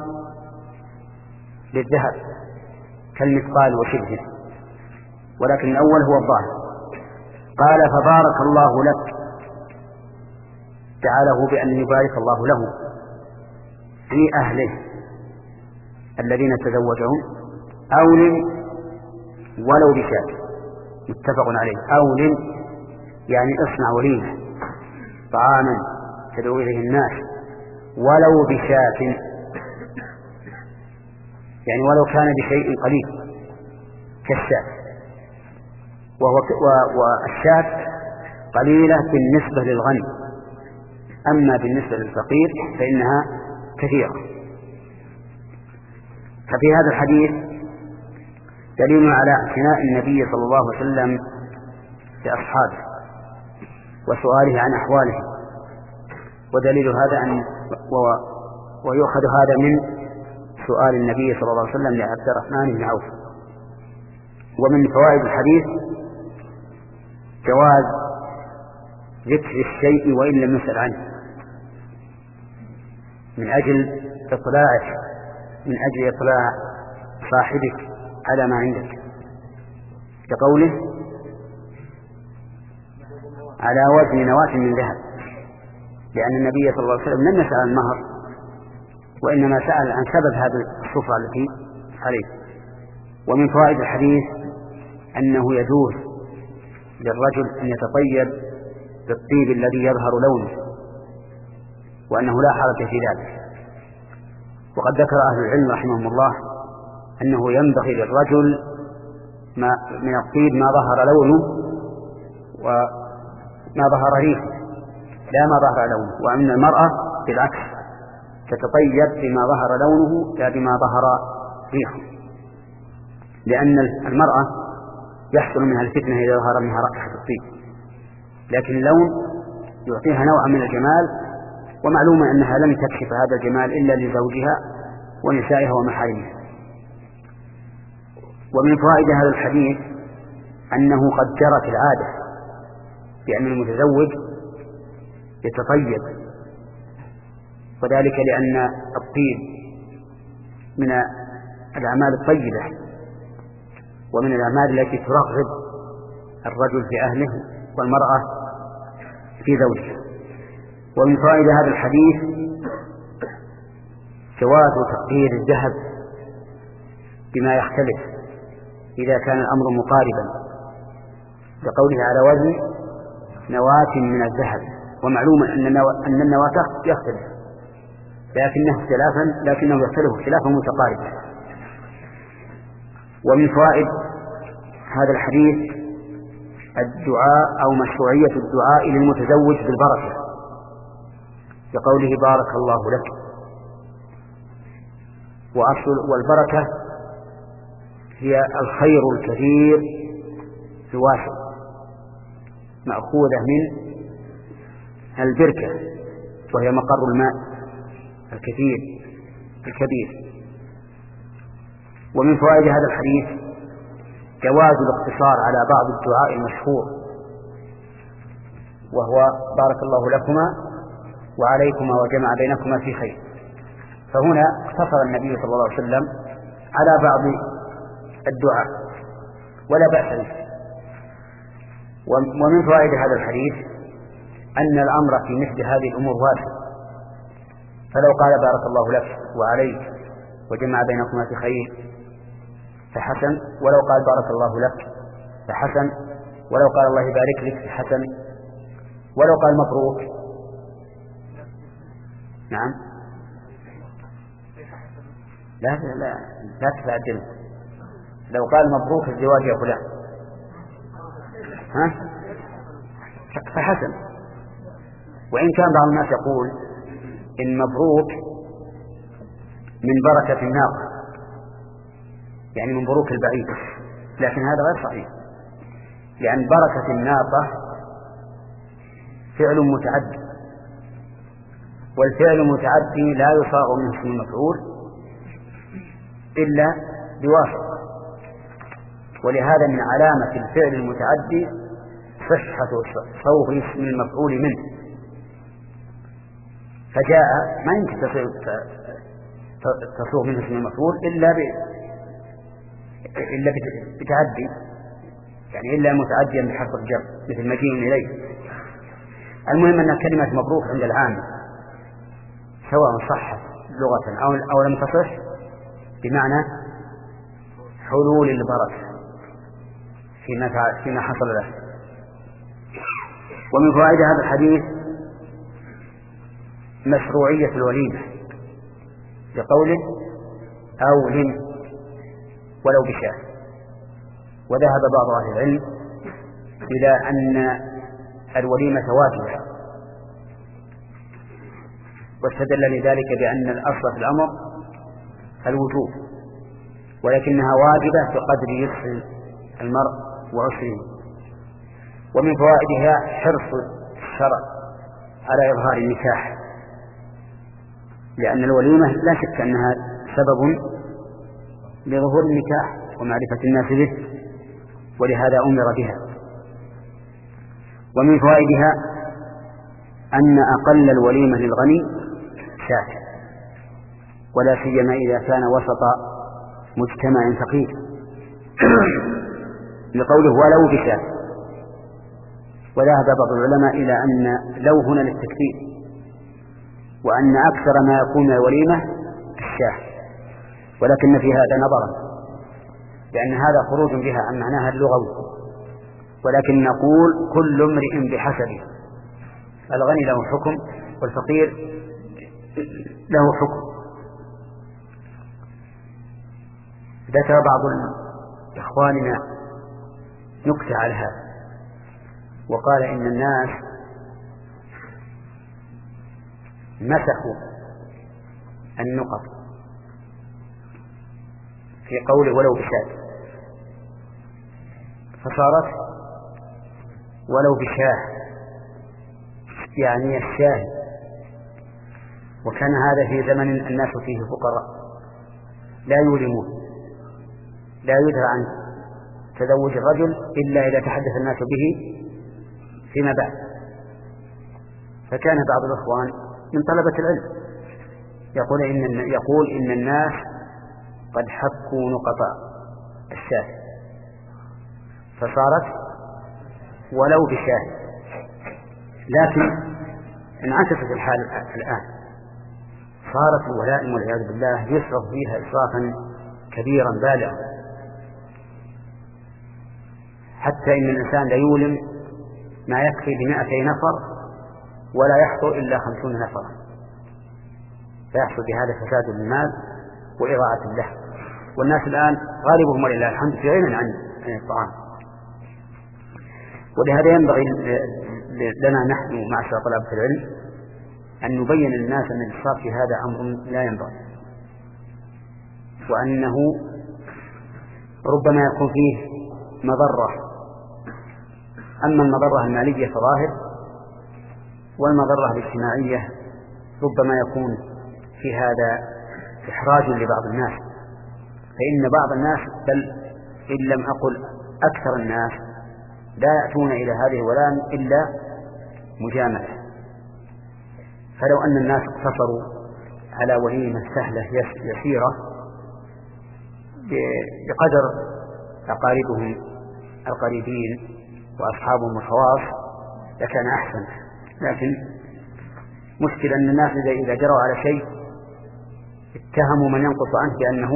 للذهب كالمثقال وشبهه، ولكن الأول هو الظاهر. قال فبارك الله لك، جعله بأن يبارك الله له في أهله الذين تزوجهم، أول ولو بشاة، متفق عليه. أول يعني اصنع وليمة طعاما تدعو إليه الناس ولو بشاة، يعني ولو كان بشيء قليل كالشاة. وهو والشاة قليلة بالنسبة للغني، أما بالنسبة للفقير فإنها كثيرة. ففي هذا الحديث دليل على اعتناء النبي صلى الله عليه وسلم بأصحابه وسؤاله عن أحوالهم، ودليل هذا أن ويؤخذ هذا من سؤال النبي صلى الله عليه وسلم لعبد الرحمن بن عوف. ومن فوائد الحديث جواز ذكر الشيء وإن لم يسأل عنه، من أجل إطلاعك من أجل إطلاع صاحبك على ما عندك، كقوله على وزن نواة من ذهب، لأن النبي صلى الله عليه وسلم لم يسأل عن المهر، وإنما سأل عن سبب هذه الصفة التي عليه. ومن فوائد الحديث أنه يجوز للرجل أن يتطيب بالطيب الذي يظهر لونه، وأنه لا حرج في ذلك. وقد ذكر أهل العلم رحمهم الله أنه ينبغي للرجل ما من الطيب ما ظهر لونه وما ظهر ريحه، لا ما ظهر لونه. وأن المرأة بالعكس تتطيب بما ظهر لونه لا بما ظهر ريحه، لأن المرأة يحصل منها الفتنة إذا ظهر منها رائحة الطيب، لكن اللون يعطيها نوعا من الجمال، ومعلوم أنها لم تكشف هذا الجمال إلا لزوجها ونسائها ومحارمها. ومن فوائد هذا الحديث أنه قد جرت العادة بأن المتزوج يتطيب، وذلك لأن الطيب من الأعمال الطيبة ومن الأعمال التي ترغب الرجل في أهله والمرأة في زوجها. ومن فوائد هذا الحديث جواز تقدير الذهب بما يختلف إذا كان الأمر مقاربا، لقوله على وزن نواة من الذهب. ومعلوم أن النواة يختلف لكنه اختلافا لكنه يختلف اختلافا متقاربا. ومن فوائد هذا الحديث الدعاء أو مشروعية الدعاء للمتزوج بالبركة، لقوله بارك الله لك. وأصل والبركة هي الخير الكثير الواسع، مأخوذة من البركة وهي مقر الماء الكثير الكبير. ومن فوائد هذا الحديث جواز الاقتصار على بعض الدعاء المشهور، وهو بارك الله لكما وعليكما وجمع بينكما في خير. فهنا اقتصر النبي صلى الله عليه وسلم على بعض الدعاء ولا بأس به. ومن فوائد هذا الحديث أن الأمر في مثل هذه الأمور واسع، فلو قال بارك الله لك وعليك وجمع بينكما في خير فحسن، ولو قال بارك الله لك فحسن، ولو قال الله يبارك لك فحسن، ولو قال مبروك نعم لا لا لا تتعجل. لو قال مبروك الزواج يا فلان ها فحسن. وإن كان بعض الناس يقول إن مبروك من بركة الناقة، يعني من بروك البعيد، لكن هذا غير صحيح، لأن بركة الناقة فعل متعدي، والفعل المتعدي لا يصاغ من اسم المفعول إلا بواسطة، ولهذا من علامة الفعل المتعدي صحة صوغ اسم المفعول منه. فجاء ما يمكن تصوغ من اسم المفعول إلا ب... إلا بتعدي، يعني إلا متعديا بحرف الجر مثل مجيء إليه. المهم أن كلمة مبروك عند العام سواء صحت لغة أو, أو لم تصح بمعنى حلول البركة فيما, فيما حصل له. ومن فوائد هذا الحديث مشروعية الوليمة بقوله أولم ولو بشاة. وذهب بعض أهل العلم إلى أن الوليمة واجبة، واستدل لذلك بأن الأصل في الأمر الوجوب، ولكنها واجبة بقدر يسر المرء وعسره. ومن فوائدها حرص الشرع على إظهار النكاح، لأن الوليمة لا شك أنها سبب لظهور النكاح ومعرفة الناس به، ولهذا أمر بها. ومن فوائدها أن أقل الوليمة للغني شاة، ولا سيما إذا كان وسط مجتمع فقير لقوله ولو بشاة. وذهب بعض العلماء إلى أن لو هنا للتكثير، وأن أكثر ما يكون من الوليمة الشاة، ولكن في هذا نظرا، لأن هذا خروج بها عن معناها اللغوي. ولكن نقول كل امرئ بحسبه، الغني له حكم والفقير له حكم. ذكر بعض إخواننا نكتة على هذا، وقال إن الناس مسحوا النقط في قوله ولو بشاة، فصارت ولو بشاه، يعني الشاه. وكان هذا في زمن الناس فيه فقراء لا يولمون، لا يدرى عن تزوج الرجل إلا إذا تحدث الناس به فيما بعد. فكان بعض الإخوان من طلبة العلم يقول إن, يقول إن الناس قد حكوا نقط الشاه فصارت ولو بشاه، لكن انعكست الحال الآن، صارت الولائم والعياذ بالله يسرف فيها إسرافا كبيرا بالغا، حتى إن الإنسان لا يولم ما يكفي بمائتي نفر ولا يحصل إلا خمسون نفرا، فيحصل بهذا فساد للمال وإضاعة له. والناس الآن غالبهم ولله الحمد في غنى عن الطعام. ولهذا ينبغي لنا نحن معشر طلبة العلم أن نبين للناس أن الإسراف في هذا أمر لا ينبغي، وأنه ربما يكون فيه مضرة. أما المضرة المالية فظاهر، والمضرة الاجتماعية ربما يكون في هذا إحراج لبعض الناس، فإن بعض الناس بل إن لم أقل أكثر الناس لا يأتون إلى هذه الولائم إلا مجاملة. فلو أن الناس اقتصروا على وليمة سهلة يسيرة بقدر أقاربهم القريبين وأصحابهم الخواص لكان أحسن. لكن مشكلة أن الناس إذا جروا على شيء اتهموا من ينقص عنه بأنه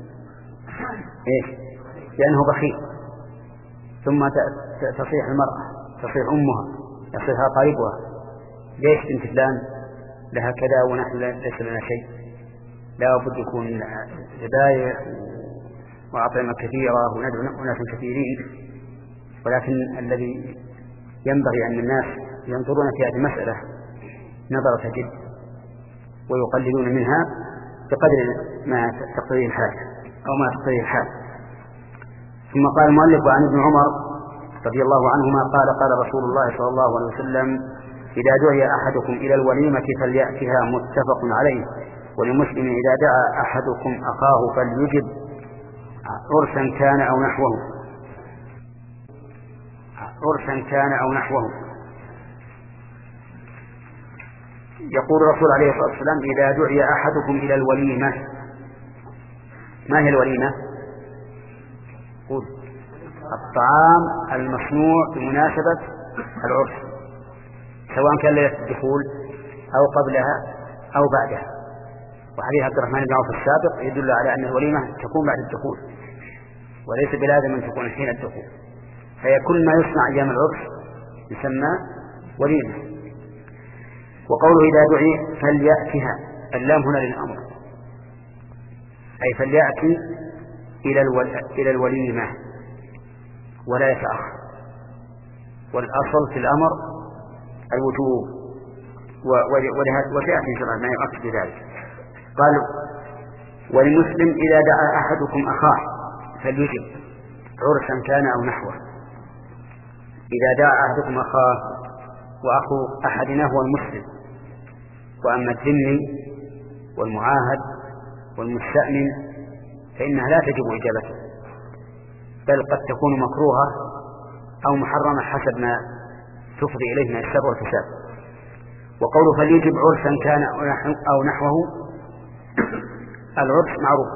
إيش؟ بأنه بخيل، ثم تصيح المرأة، تصيح أمها، يصيحها قريبها: ليش بنت فلان لها كذا ونحن ليس لنا شيء؟ لا بد يكون ذبائح وأطعمة كثيرة وندعو ناس كثيرين. ولكن الذي ينبغي أن الناس ينظرون في هذه المسألة نظرة جد ويقللون منها بقدر ما تقتضيه الحاجة أو ما تقتضيه الحال. ثم قال المؤلف: عن ابن عمر رضي الله عنهما قال: قال رسول الله صلى الله عليه وسلم: إذا دعي أحدكم إلى الوليمة فليأتها، متفق عليه. ولمسلم: إذا دعا أحدكم أخاه فليجب، عرسا كان أو نحوه، عرسا كان أو نحوه. يقول الرسول عليه الصلاة والسلام: إذا دعي أحدكم إلى الوليمة. ما هي الوليمة؟ قل: الطعام المصنوع بمناسبة العرس، سواء كان ليلة الدخول أو قبلها أو بعدها. وحديث عبد الرحمن بن عوف السابق يدل على أن الوليمة تكون بعد الدخول وليس بلازم أن تكون حين الدخول، فهي كل ما يصنع أيام العرس يسمى وليمة. وقوله إذا دعي فليأتها، اللام هنا للأمر، أي فليأتي إلى إلى الوليمة ولا يتأخر. والأصل في الأمر الوجوب، وسيأتي إن شاء الله ما يؤكد ذلك. قال: ولمسلم: إذا دعا أحدكم أخاه فليجب، عرسا كان أو نحوه. إذا دعا أحدكم أخاه، وأخو أحدنا هو المسلم، وأما الذمي والمعاهد والمستأمن فإنها لا تجب إجابته، بل قد تكون مكروهة أو محرمة حسب ما تفضي إليه من الشر والفساد. وقوله فليجب عرسا كان أو نحوه، العرس معروف،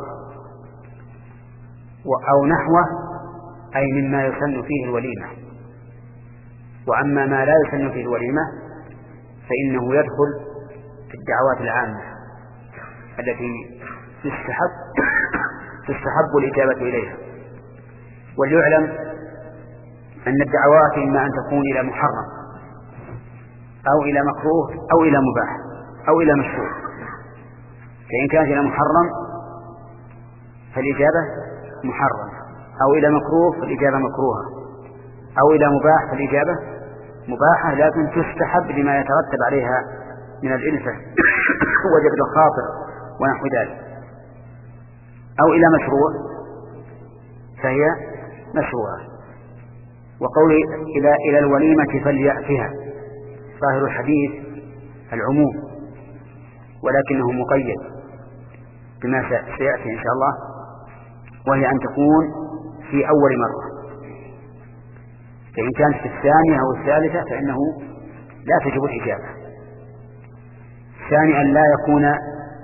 أو نحوه أي مما يسن فيه الوليمة. وأما ما لا يسن فيه الوليمة فإنه يدخل في الدعوات العامة التي تستحب تستحب الإجابة إليها. وليعلم أن الدعوات إما أن تكون إلى محرم أو إلى مكروه أو إلى مباح أو إلى مشروع. فإن كانت إلى محرم فالإجابة محرم، أو إلى مكروه فالإجابة مكروهة، أو إلى مباح فالإجابة مباحة، لكن تستحب لما يترتب عليها من الإلفة وجبر الخاطر ونحو ذلك، أو إلى مشروع فهي مشروعة. وقول إلى إلى الوليمة فليأتها، ظاهر الحديث العموم، ولكنه مقيد بما سيأتي إن شاء الله، وهي أن تكون في أول مرة. فإن كانت في الثانية أو الثالثة فإنه لا تجب الإجابة. ثانيا أن لا يكون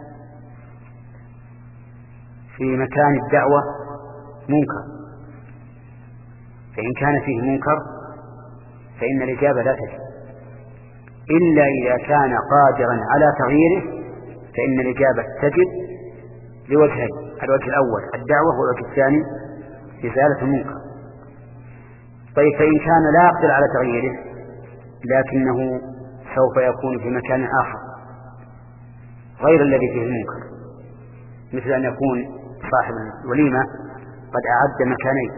في مكان الدعوة منكر، فإن كان فيه منكر فإن الإجابة لا تجب، إلا إذا كان قادرا على تغييره فإن الإجابة تجب لوجهين: الوجه الأول الدعوة، والوجه الثاني إزالة المنكر. طيب فإن كان لا يقدر على تغييره لكنه سوف يكون في مكان آخر غير الذي فيه المنكر، مثل أن يكون صاحب الوليمة قد أعد مكانين: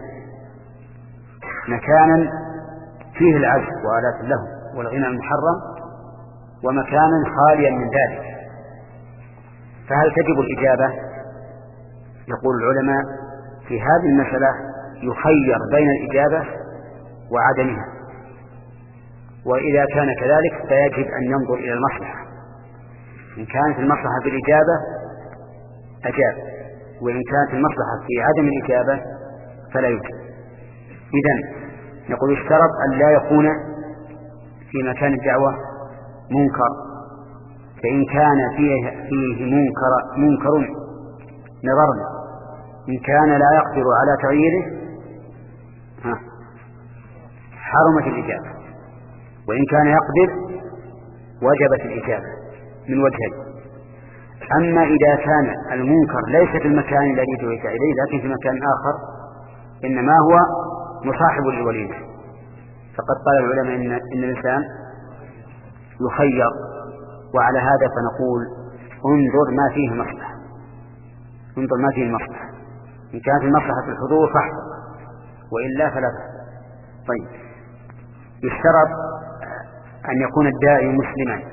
مكانا فيه العزف وآلات له والغنى المحرم، ومكانا خاليا من ذلك، فهل تجب الإجابة؟ يقول العلماء في هذه المسألة يخير بين الإجابة وعدمها، وإذا كان كذلك فيجب أن ينظر إلى المصلحة، إن كانت المصلحة في الإجابة أجاب، وإن كانت المصلحة في عدم الإجابة فلا يجب. إذن نقول اشترط أن لا يكون في مكان الدعوة منكر، فإن كان فيه, فيه منكر, منكر نظرنا إن كان لا يقدر على تغييره ها حرمت الإجابة، وإن كان يقدر وجبت الإجابة من وجهين. أما إذا كان المنكر ليس في المكان الذي دعيت إليه لكن في مكان آخر إنما هو مصاحب للوليمة، فقد قال العلماء إن, إن الإنسان يخير، وعلى هذا فنقول انظر ما فيه مصلحة، انظر ما فيه مصلحة، إن كانت المصلحة في الحضور فاحضر وإلا فلا تحضر. طيب، يشترط أن يكون الداعي مسلما،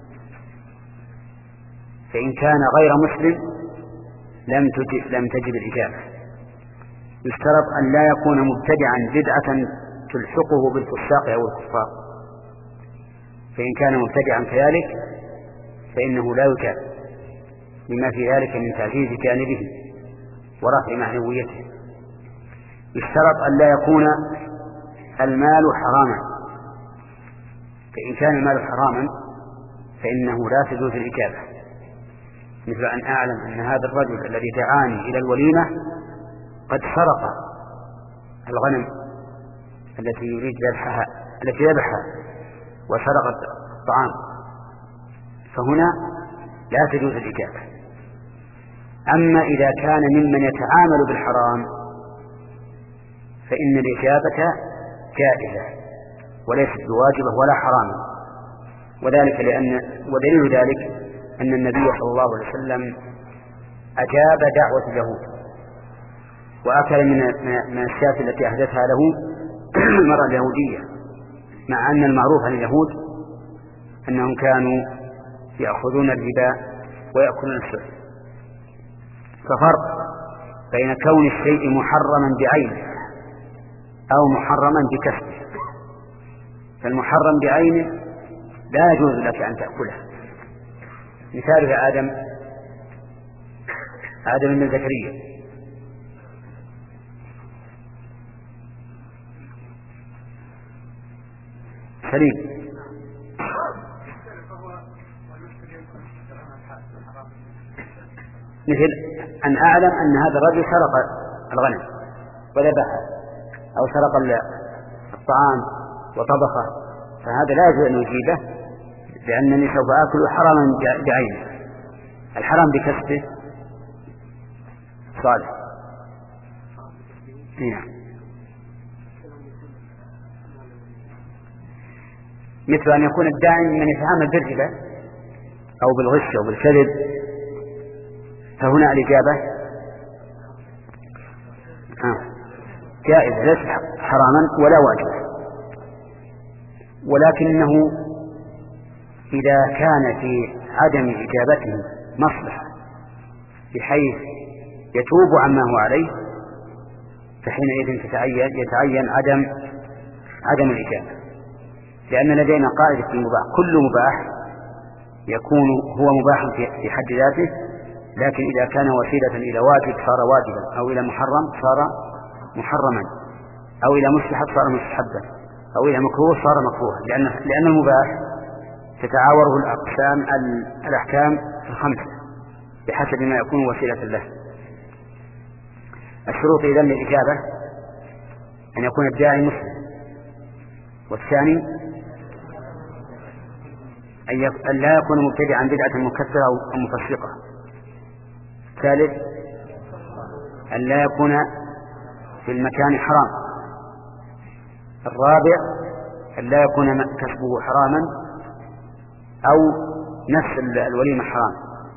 فإن كان غير مسلم لم تجب, لم تجب الإجابة. يشترط أن لا يكون مبتدعا بدعة تلحقه بالفساق أو الكفار، فإن كان مبتدعا كذلك فإنه لا يجاب، لما في ذلك من تعزيز جانبه ورفع معنويته. يشترط أن لا يكون المال حراما، فإن كان المال حراما فإنه لا تجوز الإجابة، مثل أن أعلم أن هذا الرجل الذي دعاني إلى الوليمة قد سرق الغنم التي يريد ذبحها التي ذبحها وسرق الطعام، فهنا لا تجوز الإجابة. أما إذا كان ممن يتعامل بالحرام فإن الإجابة جائزة وليست بواجبة ولا حرام، وذلك لأن ودليل ذلك أن النبي صلى الله عليه وسلم أجاب دعوة اليهود وأكل من من الشاة التي أهدتها له المرأة اليهودية، مع أن المعروف عن اليهود أنهم كانوا يأخذون الربا ويأكلون السحت. ففرق بين كون الشيء محرما بعينه أو محرما بكسبه. فالمحرم بعينه لا يجوز لك أن تأكله، مثاله آدم آدم بن زكريا سليم، مثل أن أعلم أن هذا الرجل سرق الغنم وذبحه أو سرق الطعام وطبخه، فهذا لا يجوز أن نجيبه لأنني سوف آكل حراما بعينه. الحرام بكسبه صالح. نعم، مثل أن يكون الداعي من يتعامل بالربا أو بالغش أو بالكذب، فهنا الإجابة جائزة ليس حراما ولا واجبا، ولكنه إذا كان في عدم إجابته مصلحة بحيث يتوب عما هو عليه فحينئذ تتعين يتعين عدم عدم الإجابة، لأن لدينا قاعدة في المباح: كل مباح يكون هو مباح في حد ذاته، لكن إذا كان وسيلة إلى واجب صار واجبا، أو إلى محرم صار محرما، أو إلى مستحب صار مستحبا، أو إلى مكروه صار مكروها، لأن لأن المباح تتعاوره الأقسام الأحكام الخمسة بحسب ما يكون وسيلة له. الشروط إذن للإجابة أن يكون الداعي مسلم، والثاني أن لا يكون مبتدعا بدعة مكفرة أو مفسقة، الثالث أن لا يكون في المكان حرام، الرابع أن لا يكون كسبه حراما أو نفس الوليمة حرام،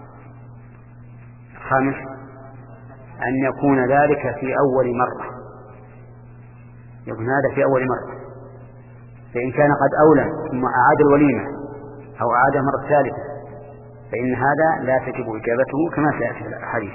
الخامس أن يكون ذلك في أول مرة، يكون هذا في أول مرة، فإن كان قد أولى ثم أعاد الوليمة أو أعادها مرة ثالثة فإن هذا لا تجب إجابته كما سيأتي الحديث.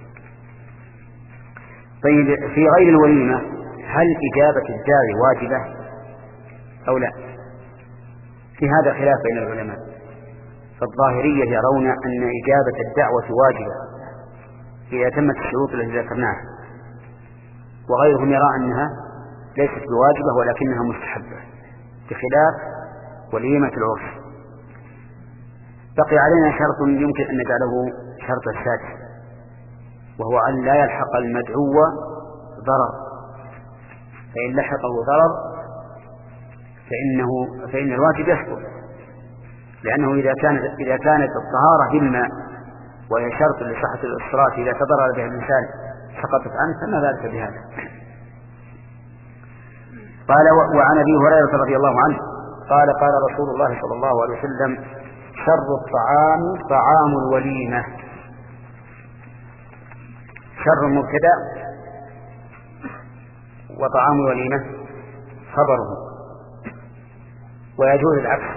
طيب، في غير الوليمة هل إجابة الداعي واجبة أو لا؟ في هذا خلاف بين العلماء، فالظاهرية يرون أن إجابة الدعوة واجبة إذا تمت الشروط التي ذكرناها، وغيرهم يرى أنها ليست بواجبة ولكنها مستحبة بخلاف وليمة العرس. بقي علينا شرط يمكن أن نجعله شرط السادس، وهو أن لا يلحق المدعو ضرر، فإن لحقه ضرر فإنه فإن الواجب يسقط، لأنه إذا كانت إذا كانت الطهارة بالماء وهي شرط لصحة الإصرار إذا تضرر بها الإنسان سقطت عنه فما ذلك بهذا. قال وعن أبي هريرة رضي الله عنه قال قال رسول الله صلى الله عليه وسلم شر الطعام طعام الوليمة. شر مبتدأ وطعام الوليمة خبره، ويجوز العكس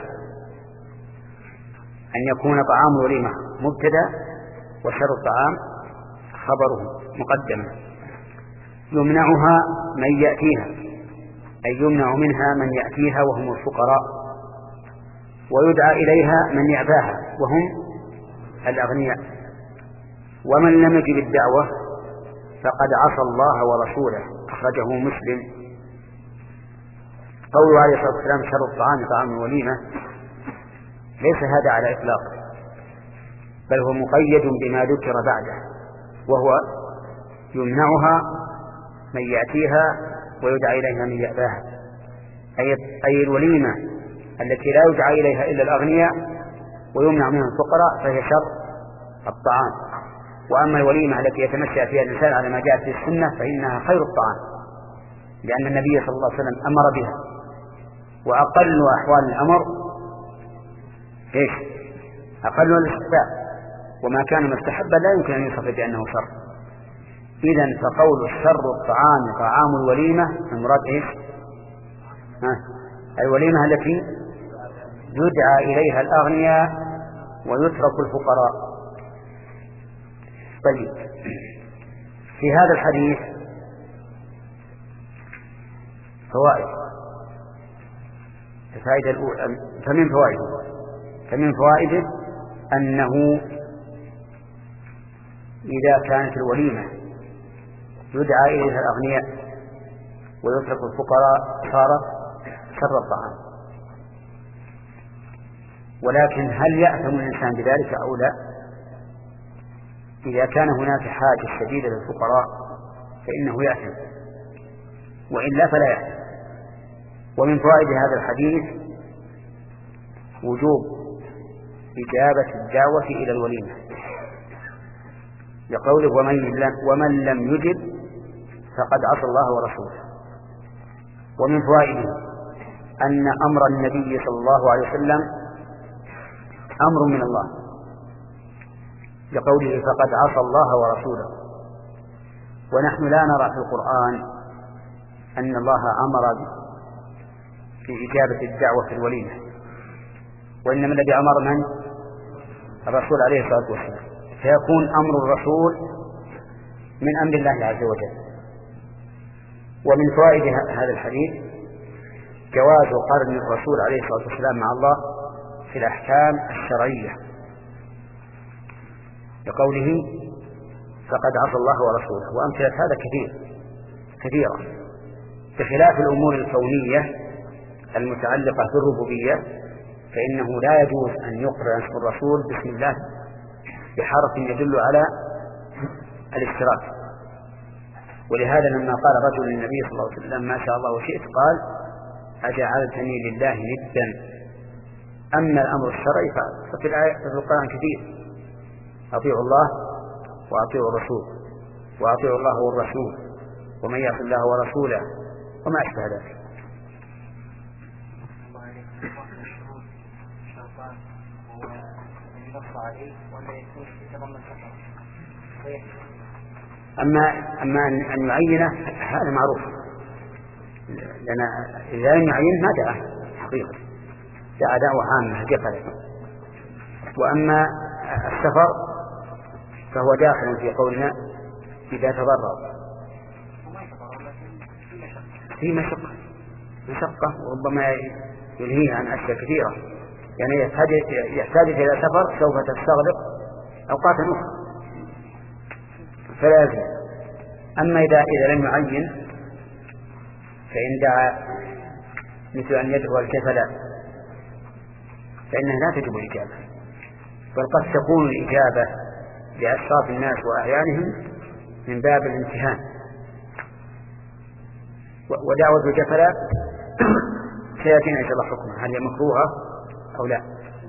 أن يكون طعام الوليمة مبتدأ وشر الطعام خبره مقدما. يمنعها من يأتيها، أي يمنع منها من يأتيها وهم الفقراء، ويدعى إليها من يأباها وهم الأغنياء. ومن لم يجب الدعوة فقد عصى الله ورسوله، أخرجه مسلم. قوله عليه الصلاة والسلام شر الطعام طعام الوليمة ليس هذا على إطلاق، بل هو مقيد بما ذكر بعده، وهو يمنعها من يأتيها ويدعى إليها من يأباها، أي الوليمة التي لا يدعى إليها إلا الأغنياء ويمنع منها الفقراء فهي شر الطعام. وأما الوليمة التي يتمشى فيها الإنسان على ما جاءت في السنة فإنها خير الطعام، لأن النبي صلى الله عليه وسلم أمر بها، وأقل أحوال الأمر إيش؟ أقل الاستحباب، وما كان مستحبا لا يمكن أن يوصف بأنه شر. إذن فقول شر الطعام طعام الوليمة المراد إيش؟ ها؟ الوليمة التي يدعى إليها الأغنياء ويترك الفقراء. طيب، في هذا الحديث فوائد. الفائدة الأولى فمن فوائده فمن فوائده أنه إذا كانت الوليمة يدعى إليها الأغنياء ويترك الفقراء صارت شر الطعام. ولكن هل يأثم الإنسان بذلك أو لا؟ إذا كان هناك حاجة شديدة للفقراء فإنه يأثم، وإلا فلا يأثم. ومن فوائد هذا الحديث وجوب إجابة الدعوة إلى الوليمة، لقوله ومن لم يجب فقد عصى الله ورسوله. ومن فوائده أن أمر النبي صلى الله عليه وسلم أمر من الله، لقوله فقد عصى الله ورسوله. ونحن لا نرى في القرآن أن الله أمر بإجابة الدعوة في الوليمة، وإنما الذي أمر من؟ الرسول عليه الصلاة والسلام، فيكون أمر الرسول من أمر الله عز وجل. ومن فوائد هذا الحديث جواز قرن الرسول عليه الصلاة والسلام مع الله في الأحكام الشرعية، لقوله فقد عصى الله ورسوله. وأمثلة هذا كثير كثيرة، بخلاف الأمور الكونية المتعلقة بالربوبية فإنه لا يجوز أن يقرن اسم الرسول بسم الله بحرف يدل على الاشتراك. ولهذا لما قال رجل للنبي صلى الله عليه وسلم ما شاء الله وشئت قال أجعلتني لله ندا. أما الأمر الشرعي ففي الآية في القرآن كثير: أطيعوا الله وأطيعوا الرسول وأطيعوا الله والرسول ومن يعص الله ورسوله وما أشبه ذلك. أما أما أن يعينه هذا معروف، لأن إذا لم يعين ما دعا حقيقة، دعا دعوة عامة جفلة. وأما السفر فهو داخل في قولنا إذا تضرر في مشقة مشقة وربما يلهيه عن أشياء كثيرة، يعني يحتاج يحتاج إلى سفر سوف تستغرق أوقات أخرى فلا يلزم. أما إذا إذا لم يعين فإن دعا مثل أن يدعو الكفل فإنها لا تجب الإجابة، بل قد تكون الإجابة لأشراف الناس وأعيانهم من باب الامتهان. ودعوة الكفل سيأتينا إن شاء الله حكمها هل هي مكروهة أو لا.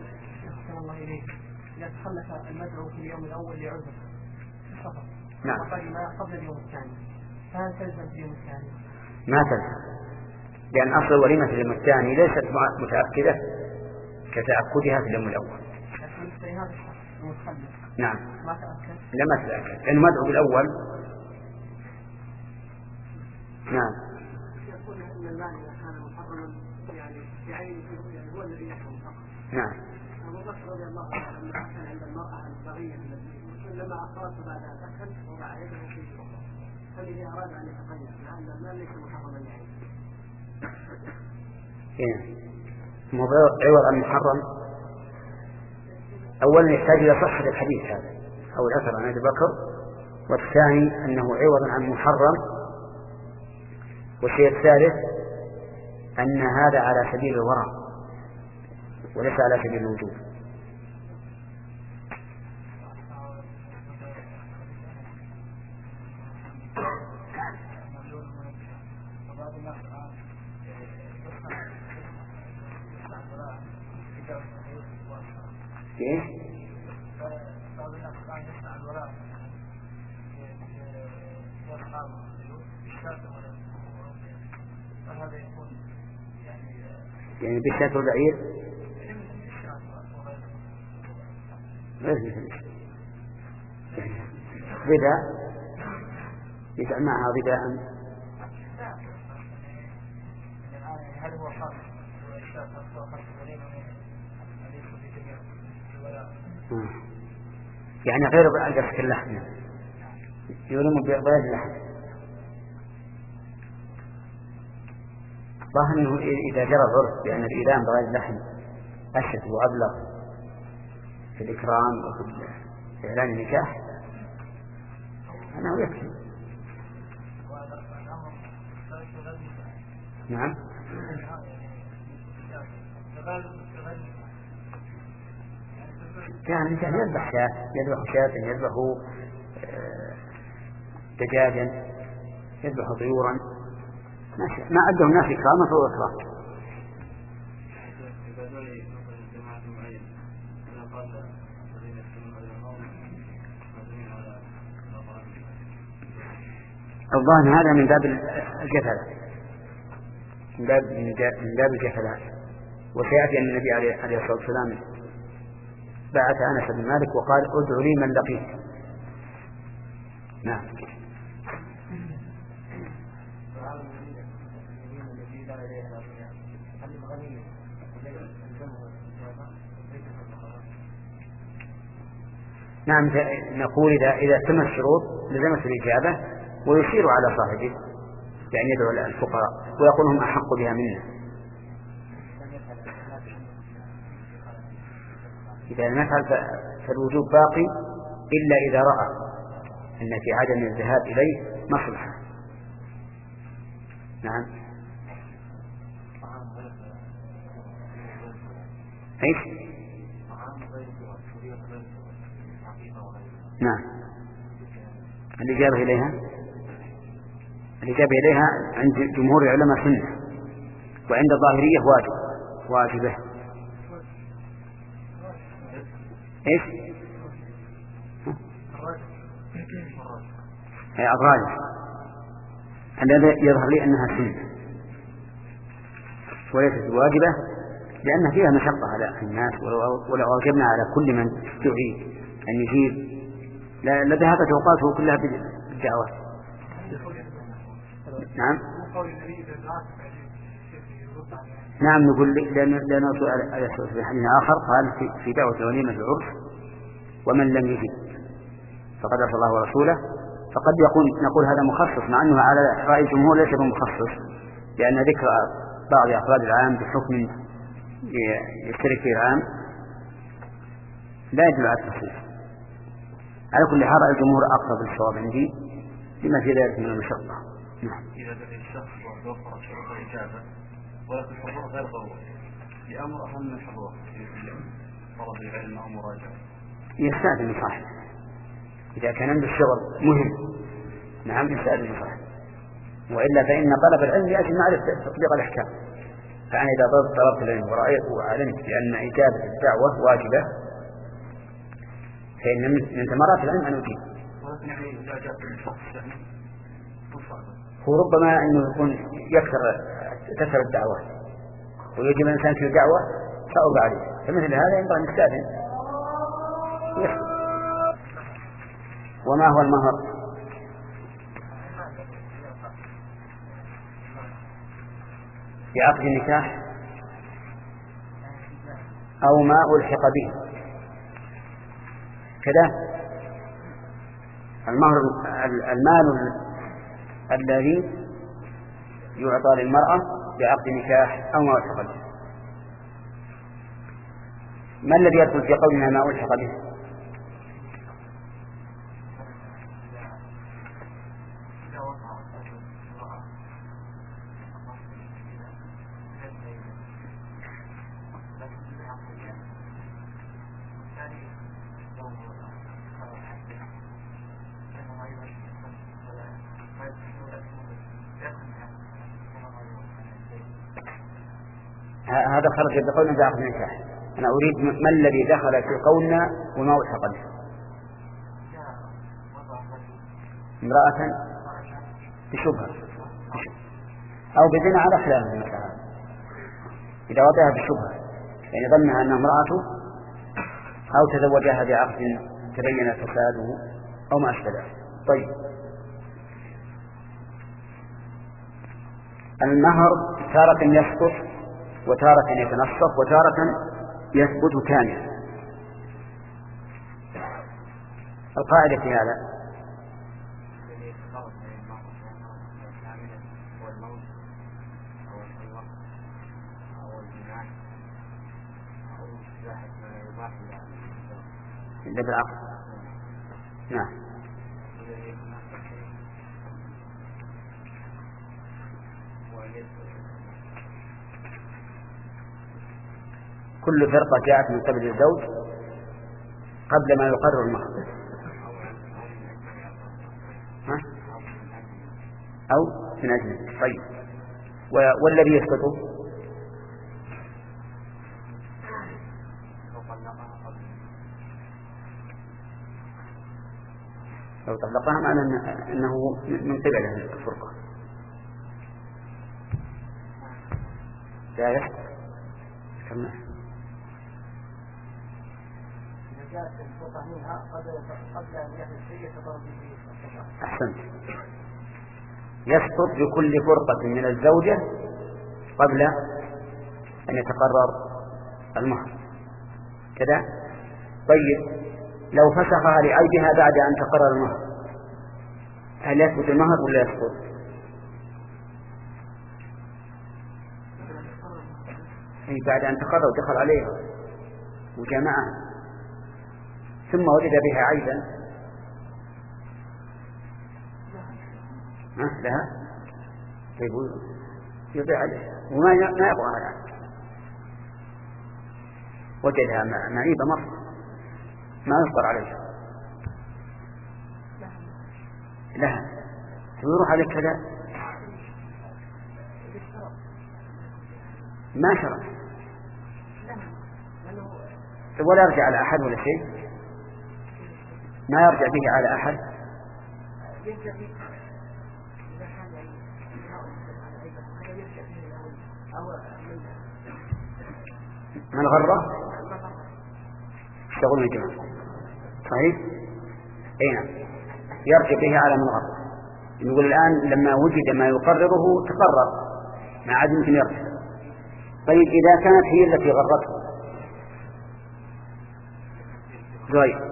إذا تخلف المدعو في اليوم الأول لعذر السفر نعم قبل اليوم الثاني فهل تلزم في اليوم الثاني؟ ما تلزم، لأن أصل وليمة اليوم الثاني ليست متأكدة كتأكدها في اليوم الأول. نعم لما تتأكد لأنه مدعو بالأول. نعم يقول أن المال إذا كان محرما يعني بعينه يعني هو الذي يحرم فقط. نعم أبو بكر رضي الله عنه لما أكل عند المرأة البغية التي لما أخرجت بعد أكل وضع يده في الأخرى فالذي أراد أن يتغير لأن المال ليس محرما يعني. مو عوض عن محرم. أولا يحتاج إلى صحة الحديث هذا أو الأثر عن أبي بكر، والثاني أنه عوض عن محرم، والشيء الثالث أن هذا على سبيل الورع وليس على سبيل الوجوب. إيه؟ يعني بالشاة والبعير غذاء يجعل معها غذاء. هل هو خاص يعني غير قصد اللحم يولم بغير اللحم. ظاهر أنه إذا جرى العرف بأن الإيلام بغير اللحم أشد وأبلغ في الإكرام وفي إعلان النكاح أنه يكفي. نعم كان النكاح يذبح شاة يذبح شاة يذبح دجاجا يذبح طيورا ما عده الناس إكراما فهو إكرام. الظاهر هذا من باب الجفلة من باب من باب الجفلة. وسيأتي أن النبي عليه الصلاة والسلام بعث أنس بن مالك وقال ادعوا لي من لقيت. نعم نعم نقول إذا إذا تم الشروط لزمت الإجابة ويشير على صاحبه يعني يدعو الفقراء ويقول هم أحق بها منا. إذا لم يفعل فالوجوب باقي إلا إذا رأى أن في عدم الذهاب إليه مصلحة. نعم ايش؟ نعم الإجابة إليها الإجابة إليها عند جمهور العلماء سنة وعند الظاهرية واجب واجبة. ايش؟ هي الراجح الذي يظهر لي أنها سنة وليست واجبة لأن فيها مشقة على الناس ولو أوجبنا على كل من يستطيع أن يجيب لذهبت أوقاته كلها بالدعوات. نعم نعم نقول لأن رسول عليه الصلاة والسلام حديث آخر قال في دعوة وليمة العرس ومن لم يجب فقد عصى الله ورسوله. فقد يكون نقول هذا مخصص مع أنه على رأي الجمهور ليس بمخصص لأن ذكر بعض أفراد العام بحكم يشترك في العام لا يدل على التصريف. على كل حال الجمهور أقرب للصواب عندي لما في ذلك من المشقة. نعم. إذا دخل الشخص ووفر شروط الإجازة ولكن الحضور غير ضروري لأمر أهم من الحضور طلب العلم أو مراجعة يستأذن صاحب إذا كان عنده الشغل مهم. نعم يستأذن صاحب، وإلا فإن طلب العلم لأجل معرفة تطبيق الأحكام. فأنا إذا طلبت العلم ورأيت وعلمت بأن إجابة الدعوة واجبة فإن من ثمرات العلم أن أجيب. هو ربما أنه يكون يكثر تكثر الدعوات ويجب الإنسان في الدعوة صعب عليه، فمثل هذا ينبغي أن يستأذن ويسكت. وما هو المهر؟ في عقد النكاح أو ما ألحق به كذا. المهر المال الذي يعطى للمرأة بعقد نكاح أو ما ألحق به. ما الذي يدخل في قولنا ما ألحق به؟ هذا خرج بقولنا بعقد النكاح. أنا أريد ما الذي دخل في قولنا وما ألحق به. امرأة بشبهة أو بزنا على خلاف المسألة. إذا وضعها بشبهة يعني ظنها أنها امرأته أو تزوجها بعقد تبين فساده أو ما أشبه ذلك. طيب المهر تارة يسقط وتارة يتنصف وتارة يثبت كاملا. القاعدة في هذا إلا بالعقل. نعم. كل فرقة جاءت من قبل الزوج قبل ما يقرر المهر أو من أجله. طيب والذي يسقط لو طلقها معنى أنه من قبله الفرقة لا يسقط. كمل. أحسنت. يسقط بكل فرقة من الزوجة قبل أن يتقرر المهر كذا. طيب لو فسخها لعيبها بعد أن تقرر المهر هل يسقط المهر ولا يسقط؟ أي بعد أن تقرر ودخل عليها وجمعها ثم وجد بها عيبا ها لها طيب يضيع عليها وما ما يبغاها يعني. وجدها معيبة مرة ما يصبر عليها لها يروح عليك كذا ما شرط ولا يرجع على أحد ولا شيء ما يرجع به على أحد. من غره اشتغلوا الجماعة صحيح. اي نعم يرجع به على من غره. نقول الآن لما وجد ما يقرره تقرر ما عاد يمكن يرجع. طيب إذا كانت هي التي غرته طيب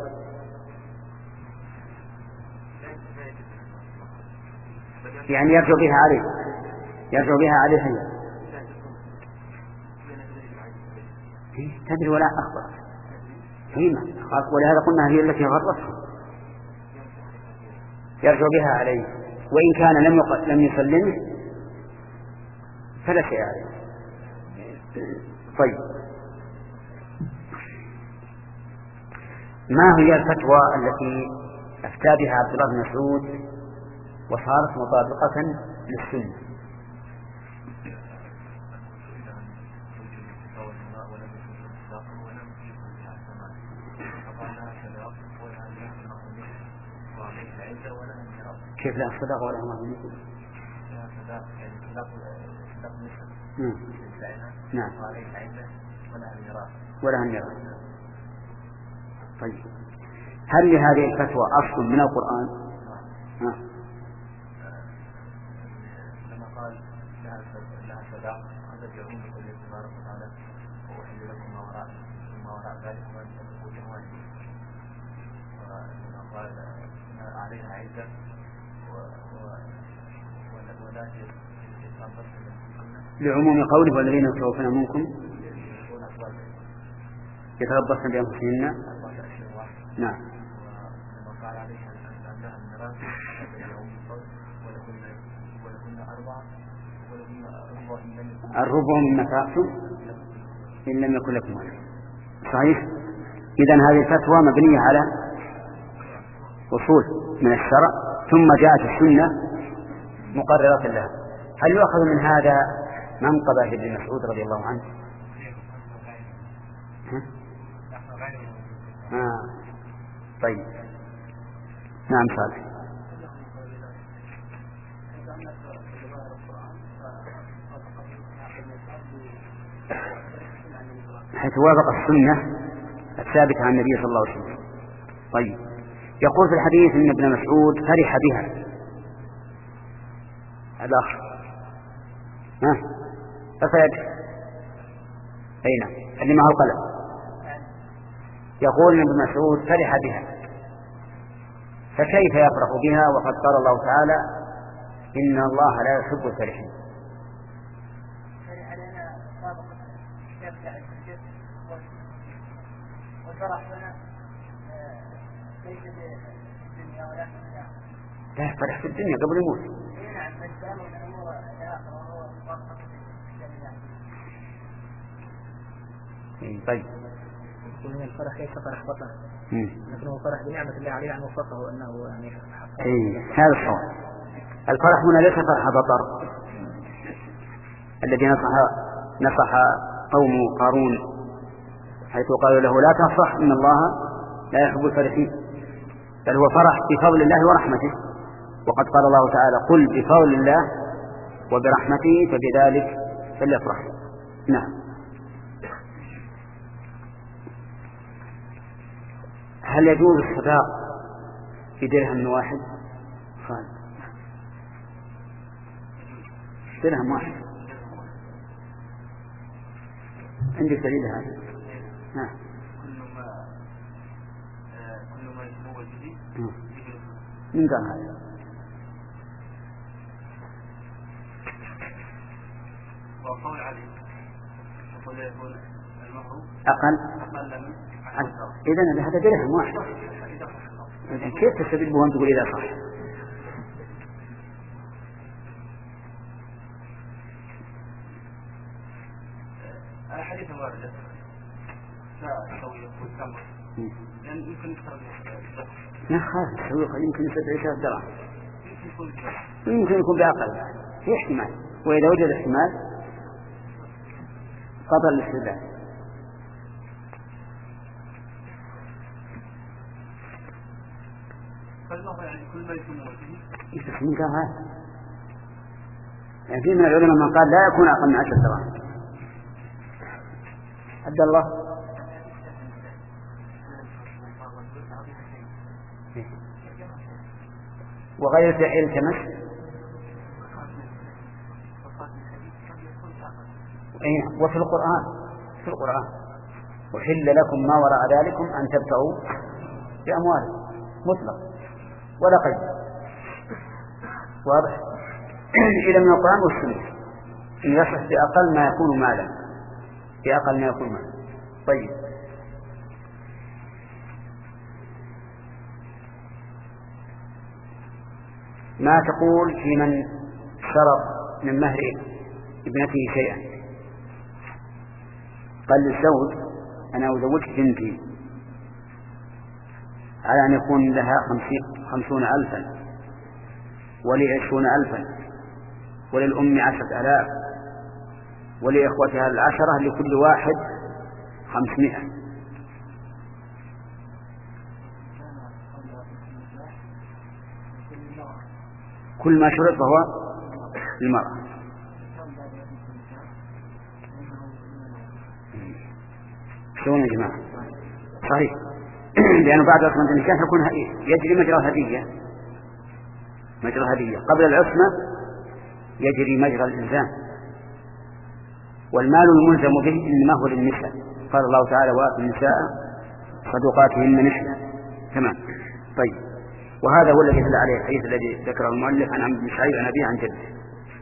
يعني يرجع بها عليه يرجع بها عليه هي. تدري ولا أخبرت هنا، ولهذا قلنا هي التي غرتها يرجع بها عليه، وإن كان لم لم يسلمه فلا شيء عليه. طيب، ما هي الفتوى التي أفتى بها عبد الله بن مسعود وصارت مطابقة للسنة؟ كيف لا صدق ولا ما مثل؟ نعم. ولا الميراث. طيب، هل لهذه الفتوى أصل من القرآن؟ ها. لما قال لها صداق هذا يعود بقوله تبارك وتعالى وأحل لكم ما وراء ما وراء ذلك وأن تكونوا جهواني، ولما قال عليها عزة ولا لعموم قوله والذين يتوفون منكم يتربصن بأنفسهن. نعم. وقال عليها أن لها الميراث ولهن أربعة الربع مما تركتم إن لم يكن لكم ولد. صحيح. إذن هذه الفتوى مبنية على أصول من الشرع ثم جاءت السنة مقررة لها. هل يؤخذ من هذا منقبة ابن مسعود رضي الله عنه؟ آه. طيب، نعم صالح. حيث وافق السنة الثابتة عن النبي صلى الله عليه وسلم. طيب، يقول في الحديث إن ابن مسعود فرح بها. الأخ ها أفيد أين اللي معه القلم؟ يقول إن ابن مسعود فرح بها، فكيف يفرح بها وقد قال الله تعالى إن الله لا يحب الفرحين؟ لا يفرح في الدنيا قبل يموت. طيب، من الفرح ليس فرح بطر، لكنه فرح بنعمة الله عليه أن وفقه أنه يعني إيه هذا الصواب. الفرح هنا ليس فرح بطر الذي نصح نصح قوم قارون حيث قالوا له لا تفرح إن الله لا يحب الفرحين، بل هو فرح بفضل الله ورحمته، وقد قال الله تعالى قل بفضل الله وبرحمته فبذلك فليفرح. نعم. هل يجوز الصداق بدرهم واحد؟ خالد درهم واحد عندي دليل هذا. نعم. كل ما كل ما يتزوج به من قال هذا؟ وقول عليه وقول يكون المهر أقل أقل من إذن هذا درهم واحد. كيف تستدل به وأنت تقول إذا صح؟ الحديث واردة لا تسوي التمر لأن يمكن يشتري لا خالص السويق يمكن يستدعي ثلاث دراهم يمكن يكون بأقل، في احتمال، وإذا وجد احتمال قطع الاستدلال. يعني كل ما يكون موجود يستحمل قال هذا، يعني في من العلماء من قال لا يكون أقل من عشر دراهم. عبد الله وغير فعل تمس وفي القرآن في القرآن وحل لكم ما وراء ذلكم أن تبتغوا بأموالكم مطلق ولا قيد. واضح؟ إلى من القرآن والسنة إن يصح بأقل ما يكون مالا بأقل ما يكون مالا. طيب، ما تقول في من شرط من مهر ابنته شيئا؟ قال للزوج أنا أزوجك بنتي على أن يكون لها خمسون ألفا ولي عشرون ألفا وللأم عشرة آلاف ولإخوتها العشرة لكل واحد خمسمائة. كل ما شرط فهو المرأة. شلون يا جماعة؟ صحيح، لأنه بعد عصمة النكاح يكون يجري مجرى الهدية، مجرى الهدية قبل العصمة يجري مجرى الإلزام، والمال الملزم به إنما هو للنساء. قال الله تعالى وآتوا النساء صدقاتهن نحلة. تمام. طيب، وهذا هو الذي دل عليه الحديث الذي ذكره المؤلف عن عمرو بن شعيب عن أبيه عن جده.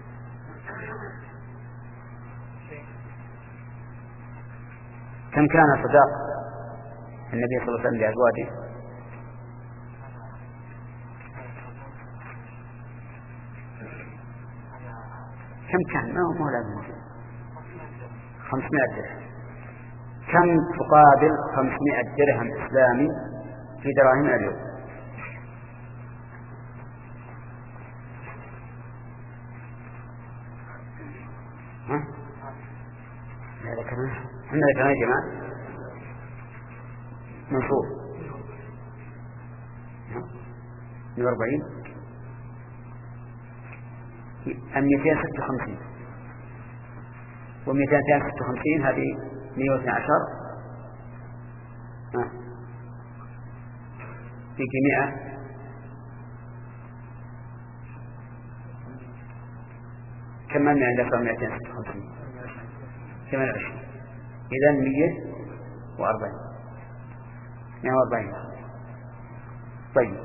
كم كان صداق النبي صلى الله عليه وسلم لأزواجه؟ كم كان؟ ما هو لازم خمسمائة درهم. كم تقابل خمسمائة درهم إسلامي في دراهم اليوم؟ ها؟ هذا كمان هذا كمان يا جماعة منصور مئة وأربعين مئتين وستة وخمسين ومئتين وستة وخمسين هذه مئة واثني عشر في مئة كم من عندك مئتين وستة وخمسين ثمانية وعشرين إذن مئة وأربعين مئة وأربعين. طيب،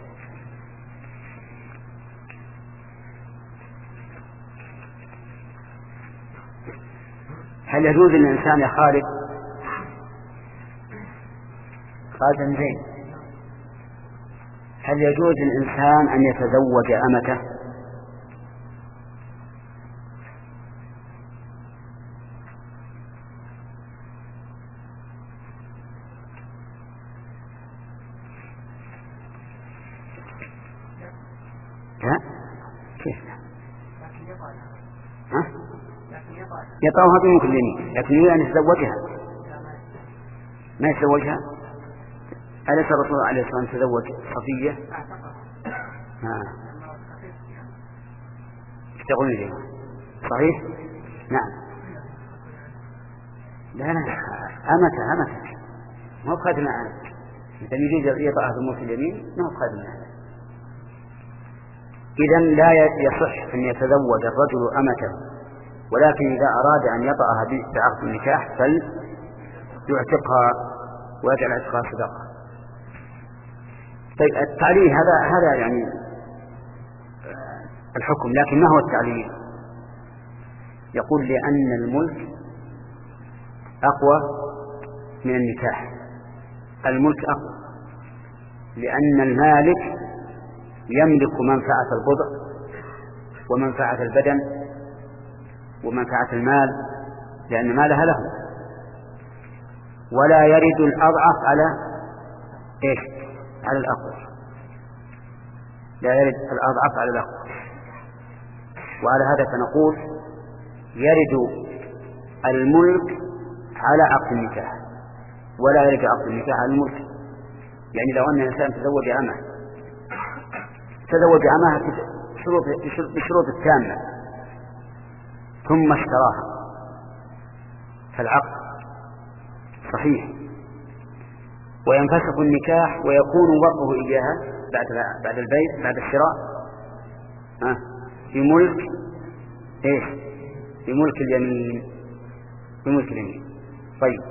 هل يجوز للإنسان يا خالد خالد زين هل يجوز للإنسان أن يتزوج أمته؟ يطعها بملك اليمين، لكن يريد أن يتزوجها ما يتزوجها. أليس الرسول عليه الصلاة والسلام تزوج صفية؟ تقولون لي صحيح؟ نعم. لا لا أمتها أمتها ما هو خادمة عنه. إذا يريد يطعها بملك اليمين ما هو خادمة عنه. إذن لا يصح أن يتزوج الرجل أمته، ولكن إذا أراد أن يطأها بعقد النكاح فليعتقها ويجعل عتقها صدقة. طيب، التعليل هذا هذا يعني الحكم، لكن ما هو التعليل؟ يقول لأن الملك أقوى من النكاح. الملك أقوى لأن المالك يملك منفعة البضع ومنفعة البدن ومنفعة المال، لأن مالها له، ولا يرد الأضعف على إيش؟ على الأقوى. لا يرد الأضعف على الأقوى. وعلى هذا فنقول يرد الملك على عقد النكاح ولا يرد عقد النكاح على الملك. يعني لو أن الإنسان تزوج أمه تزوج أمها بشروط التامة ثم اشتراها فالعقد صحيح، وينفسخ النكاح ويكون وطئه إياها بعد بعد البيع بعد الشراء ها في ملك ايش؟ في ملك اليمين، في ملك اليمين. طيب،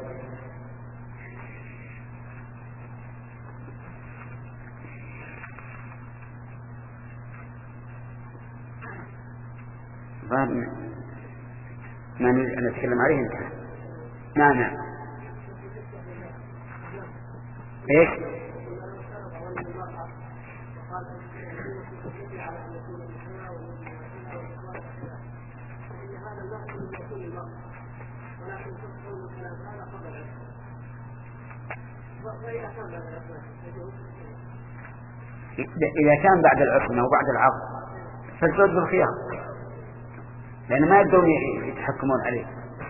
ما نريد أن نتكلم عليه انتهى. نعم نعم ايش؟ إذا كان بعد العصمة وبعد العقد فالزوج بالخيار، لأن ما يقدرون يتحكمون عليه.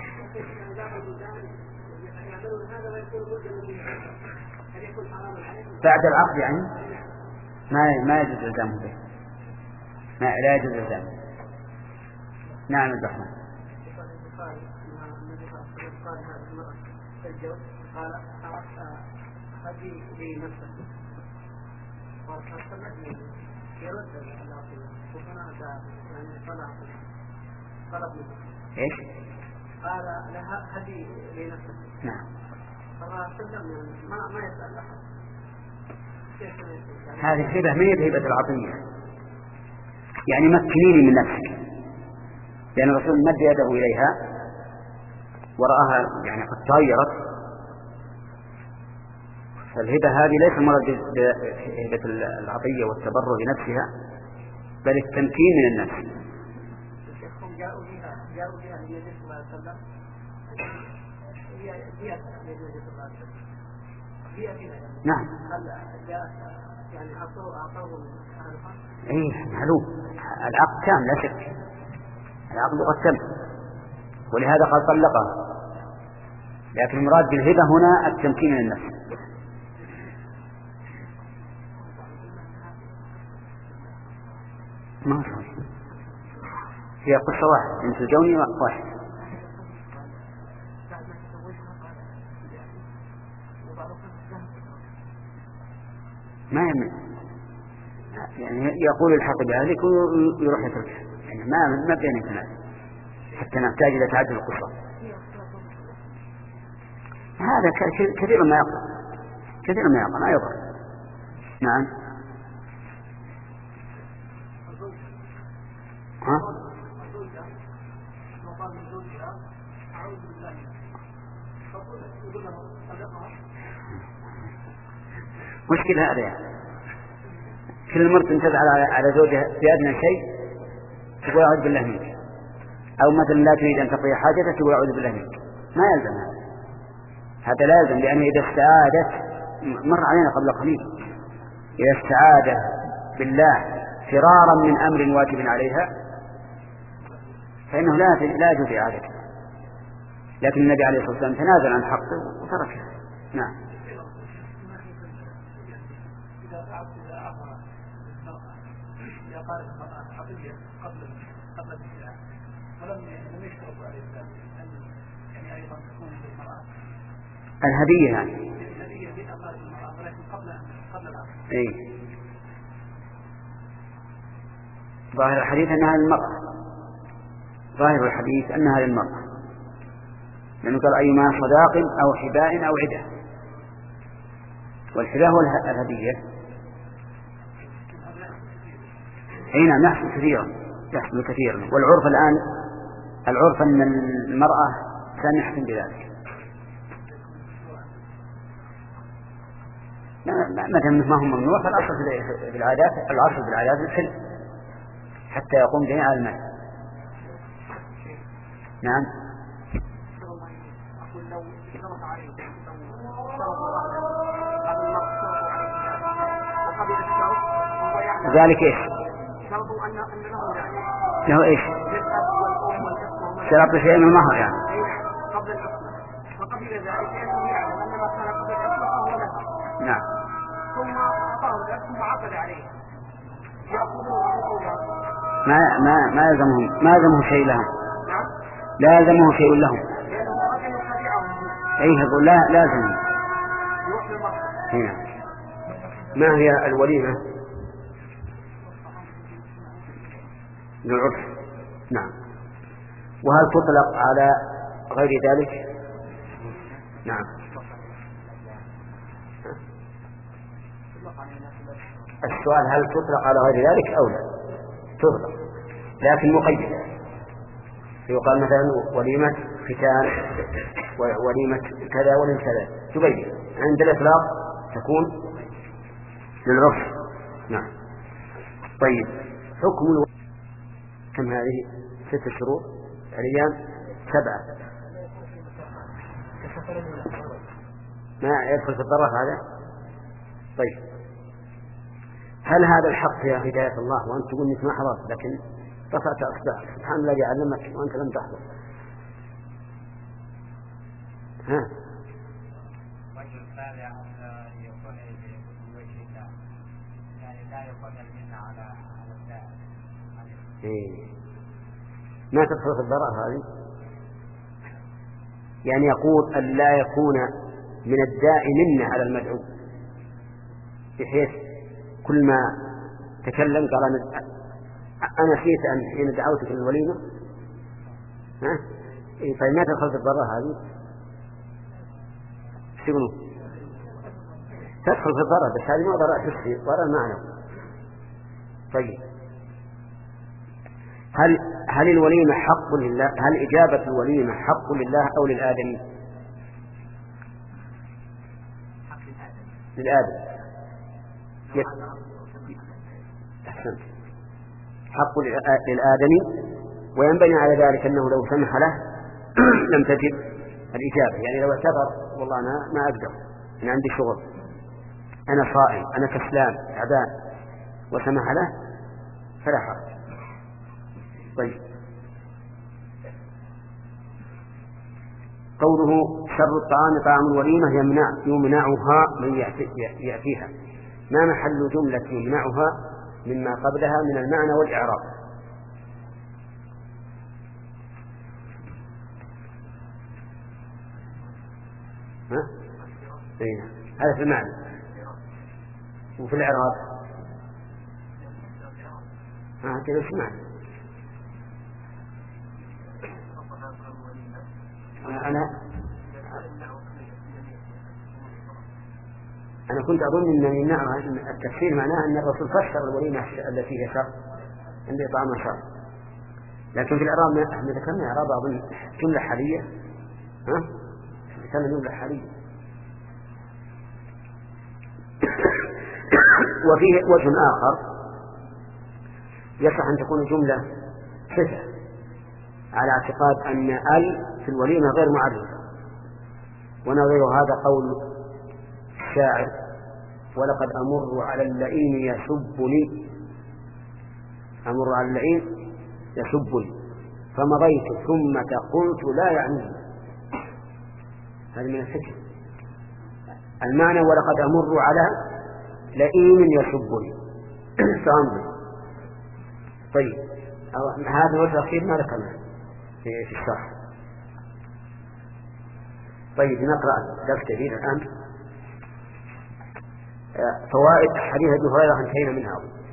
بعد العقد يعني ما ما يجوز الزامه به، ما لا يجوز الزامه. نعم البحر. قال هذه لنفسه يرد العقيدة وهنا يعني طلع طلب ايش؟ قال لها هذه لنفسه. نعم. فسلم يعني ما ما يسأل أحد. هذه الهبة ما هي بهبة العطية، يعني مكنيني من نفسك، لأن الرسول مد يده إليها ورآها يعني قد تغيرت. فالهبة هذه ليس مراد بهبة العطية والتبرع بنفسها، بل التمكين من النفس. الشيخهم جاءوا بها جاءوا بها للنبي صلى الله عليه وسلم، هي هي للنبي صلى الله عليه وسلم هي هنا. نعم. هل جاءت يعني أعطوه أعطوه أهلها؟ إيه معلوم، العقد تام لا شك، العقد قد تم، ولهذا قال طلقها. لكن المراد بالهبة هنا التمكين من النفس. ما صحيح، هي قصة واحدة، انت الجوني واحد. ما يمنع يعني يقول الحق بأهلك ويروح يتركها، يعني ما ما بين كلام حتى نحتاج إلى تعدد القصة. هذا كثير ما يقع، كثير ما يقع ما يضر. نعم. ها؟ مشكلة هذا يعني. كل مرة تنتبه على على زوجها بأدنى شيء تقول أعوذ بالله منك، أو مثلا لا تريد أن تقضي حاجتك تقول أعوذ بالله منك. ما يلزم هذا، هذا لازم، لأنه إذا استعادت مر علينا قبل قليل، إذا استعاد بالله فرارا من أمر واجب عليها فإنه لا لا يجوز إعادته. لكن النبي عليه الصلاة والسلام تنازل عن حقه وتركه. نعم. الهدية يعني. إيه. ظاهر الحديث أنها للمرأة، ظاهر الحديث أنها للمرأة، لأنه قال أيما صداق أو حباء أو عدة، والحباء هو الهدية. أي نعم يحصل كثيرا، يحصل كثيرا. والعرف الآن العرف أن المرأة سامحة بذلك. مثلا ما هو ممنوع، فالأصل في العادات الأصل في العادات الحل حتى يقوم جميع المال. نعم. ذلك ايش؟ له ايش؟ شرط شيء من المهر يعني. قبل العقد، وقبل ذلك انه يعلم ان ما كان قبل العقد فهو له. نعم. ثم اعطاه ثم عقد عليه. ما ما ما يلزمهم ما يلزمه شيء لهم. لا يلزمه شيء لهم. اي يقول لا لازم. هنا. ما هي الوليمة؟ للعرف. نعم. وهل تطلق على غير ذلك؟ نعم. السؤال هل تطلق على غير ذلك أو لا؟ تطلق لكن مقيدة. يقال مثلا وليمة ختان، وليمة كذا وليمة كذا، تبين. عند الإطلاق تكون للعرف. نعم. طيب حكم الو... كم هذه؟ ست شروط الأيام سبعة. ما يدخل في الضرر هذا. طيب هل هذا الحق يا هداية الله وأنت تقول إنك ما حضرت لكن رفعت أصبعك سبحان الذي علمك وأنت لم تحضر؟ ها؟ رجل سابع يكون بوجه الله يعني لا يكون المنة على على السائل. إيه. ما تدخل في الضرر هذه؟ يعني يقول أن لا يكون من الداء منة على المدعو بحيث كل ما تكلم قال أنا نسيت أن حين دعوتك للوليمة. ها؟ إيه. طيب ما تدخل في الضرر هذه؟ شنو؟ تدخل في الضرر بس هذه ما ضرر حسي ضرر معنوي. طيب هل هل الوليمة حق لله؟ هل إجابة الوليمة حق لله أو للآدمي؟ للآدم. أحسنت. حق للآدمي وينبني على ذلك أنه لو سمح له لم تجب الإجابة. يعني لو اعتذر والله أنا ما أقدر أنا عندي شغل أنا صائم أنا كسلان تعبان وسمح له فلا حرج. طيب قوله شر الطعام طعام الوليمة يمنع يمنعها من يأتيها. ما محل جملة يمنعها مما قبلها من المعنى والإعراب؟ ها؟ إيه. هذا في المعنى وفي الإعراب ها كذا في المعنى. أنا أنا كنت أظن أن يمنعها التفسير معناه أن الرسول فسر الوليمة التي هي شر عند إطعام شر، لكن في الإعراب احنا ذكرنا إعراب أظن جملة حالية. ها؟ ذكرنا جملة حالية. وفيه وجه آخر يصح أن تكون جملة صفة على اعتقاد أن ال في الوليمة غير معرفة، ونظير هذا قول الشاعر ولقد أمر على اللئيم يسبني أمر على اللئيم يسبني فمضيت ثم قلت لا يعنيني. هذا من الفكر. المعنى ولقد أمر على لئيم يسبني فأمضي. طيب هذا هو التفسير ما ذكرناه في الشرح. طيب نقرأ درس جديد الآن. فوائد حديث ابن هريرة انتهينا منها.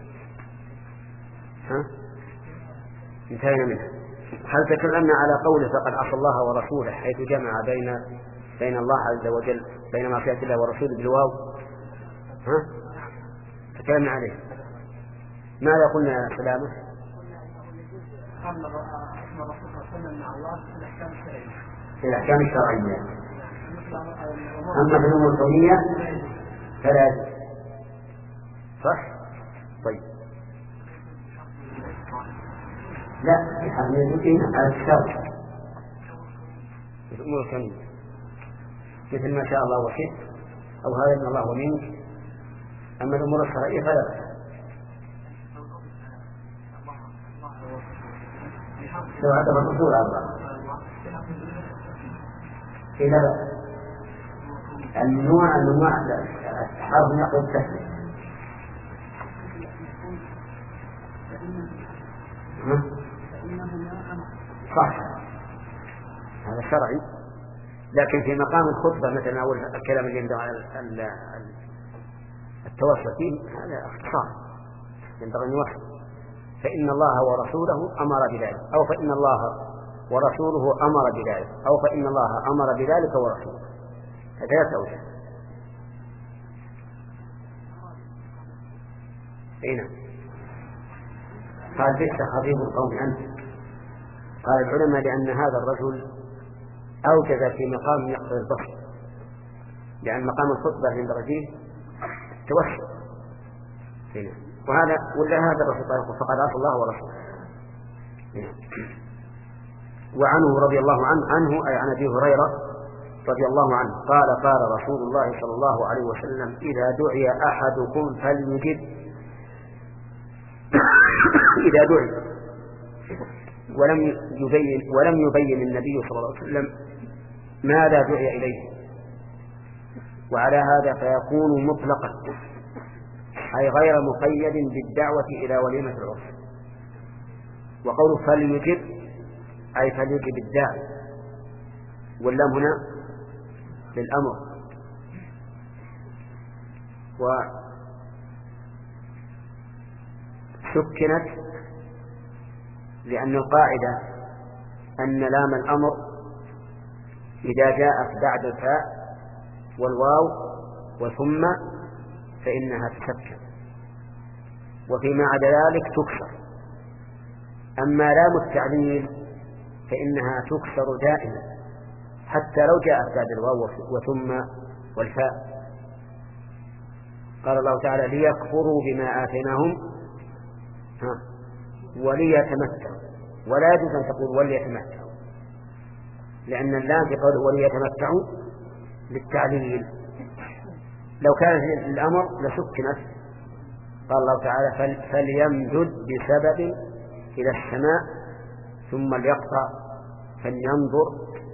ها؟ انتهينا منها. هل تكلمنا على قوله فقد عصى الله ورسوله حيث جمع بين بين الله عز وجل بين معصية الله ورسوله بالواو؟ ها؟ تكلمنا عليه. ماذا قلنا يا سلامة؟ في الأحكام الشرعية. أما في الأمور الكونية فلا. صح؟ طيب لا احنا يمكن على الشرع في الأمور الكونية مثل ما شاء الله وشئت أو هذا من الله ومنك. أما الأمور الشرعية فلا. سواء هذا الرسول أربعة إلى النوع النوع حرف نقل التسليم. صح هذا شرعي، لكن في مقام الخطبة مثلا أو الكلام اللي ينبغي على التوسل فيه هذا اختصار ينبغي أن يوحد. فإن الله ورسوله أمر بذلك أو فإن الله ورسوله أمر بذلك أو فإن الله أمر بذلك ورسوله. هذا يسوي. أين قال بئس خطيب القوم عنه. قال العلماء لأن هذا الرجل أوجد في مقام يقضي البصر، لأن مقام الخطبة ينبغي فيه التوسل. وهذا ولا هذا الرسول فقد عصى الله ورسوله. وعنه رضي الله عنه عنه أي عن أبي هريرة رضي الله عنه قال قال رسول الله صلى الله عليه وسلم إذا دعي أحدكم فليجب إذا دعي ولم يبين ولم يبين النبي صلى الله عليه وسلم ماذا دعي إليه، وعلى هذا فيكون مطلقا أي غير مقيد بالدعوة إلى وليمة العرس. وقوله فليجب أي فليجب الداعي، واللام هنا للأمر. وسكنت لأن القاعدة أن لام الأمر إذا جاءت بعد الفاء والواو وثم فإنها تسكن، وفيما عدا ذلك تكسر. أما لام التعليل فإنها تكسر دائما حتى لو جاءت بعد الواو وثم والفاء. قال الله تعالى ليكفروا بما آتيناهم وليتمتعوا، ولا يجوز أن تقول وليتمتعوا، لأن اللام في قوله وليتمتعوا للتعليل. لو كانت الأمر لسكنت. قال الله تعالى فليمدد بسبب إلى السماء ثم ليقطع فلينظر.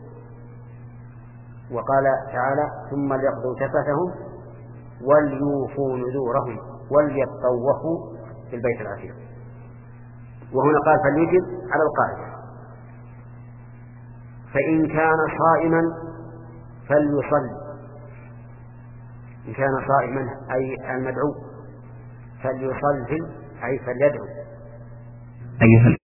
وقال تعالى ثم ليقضوا تفثهم وليوفوا نذورهم وليطوفوا في البيت العتيق. وهنا قال فليجب على القاعدة. فإن كان صائما فليصلي، إن كان صائما أي المدعو فليصلي أي فليدعو. أيها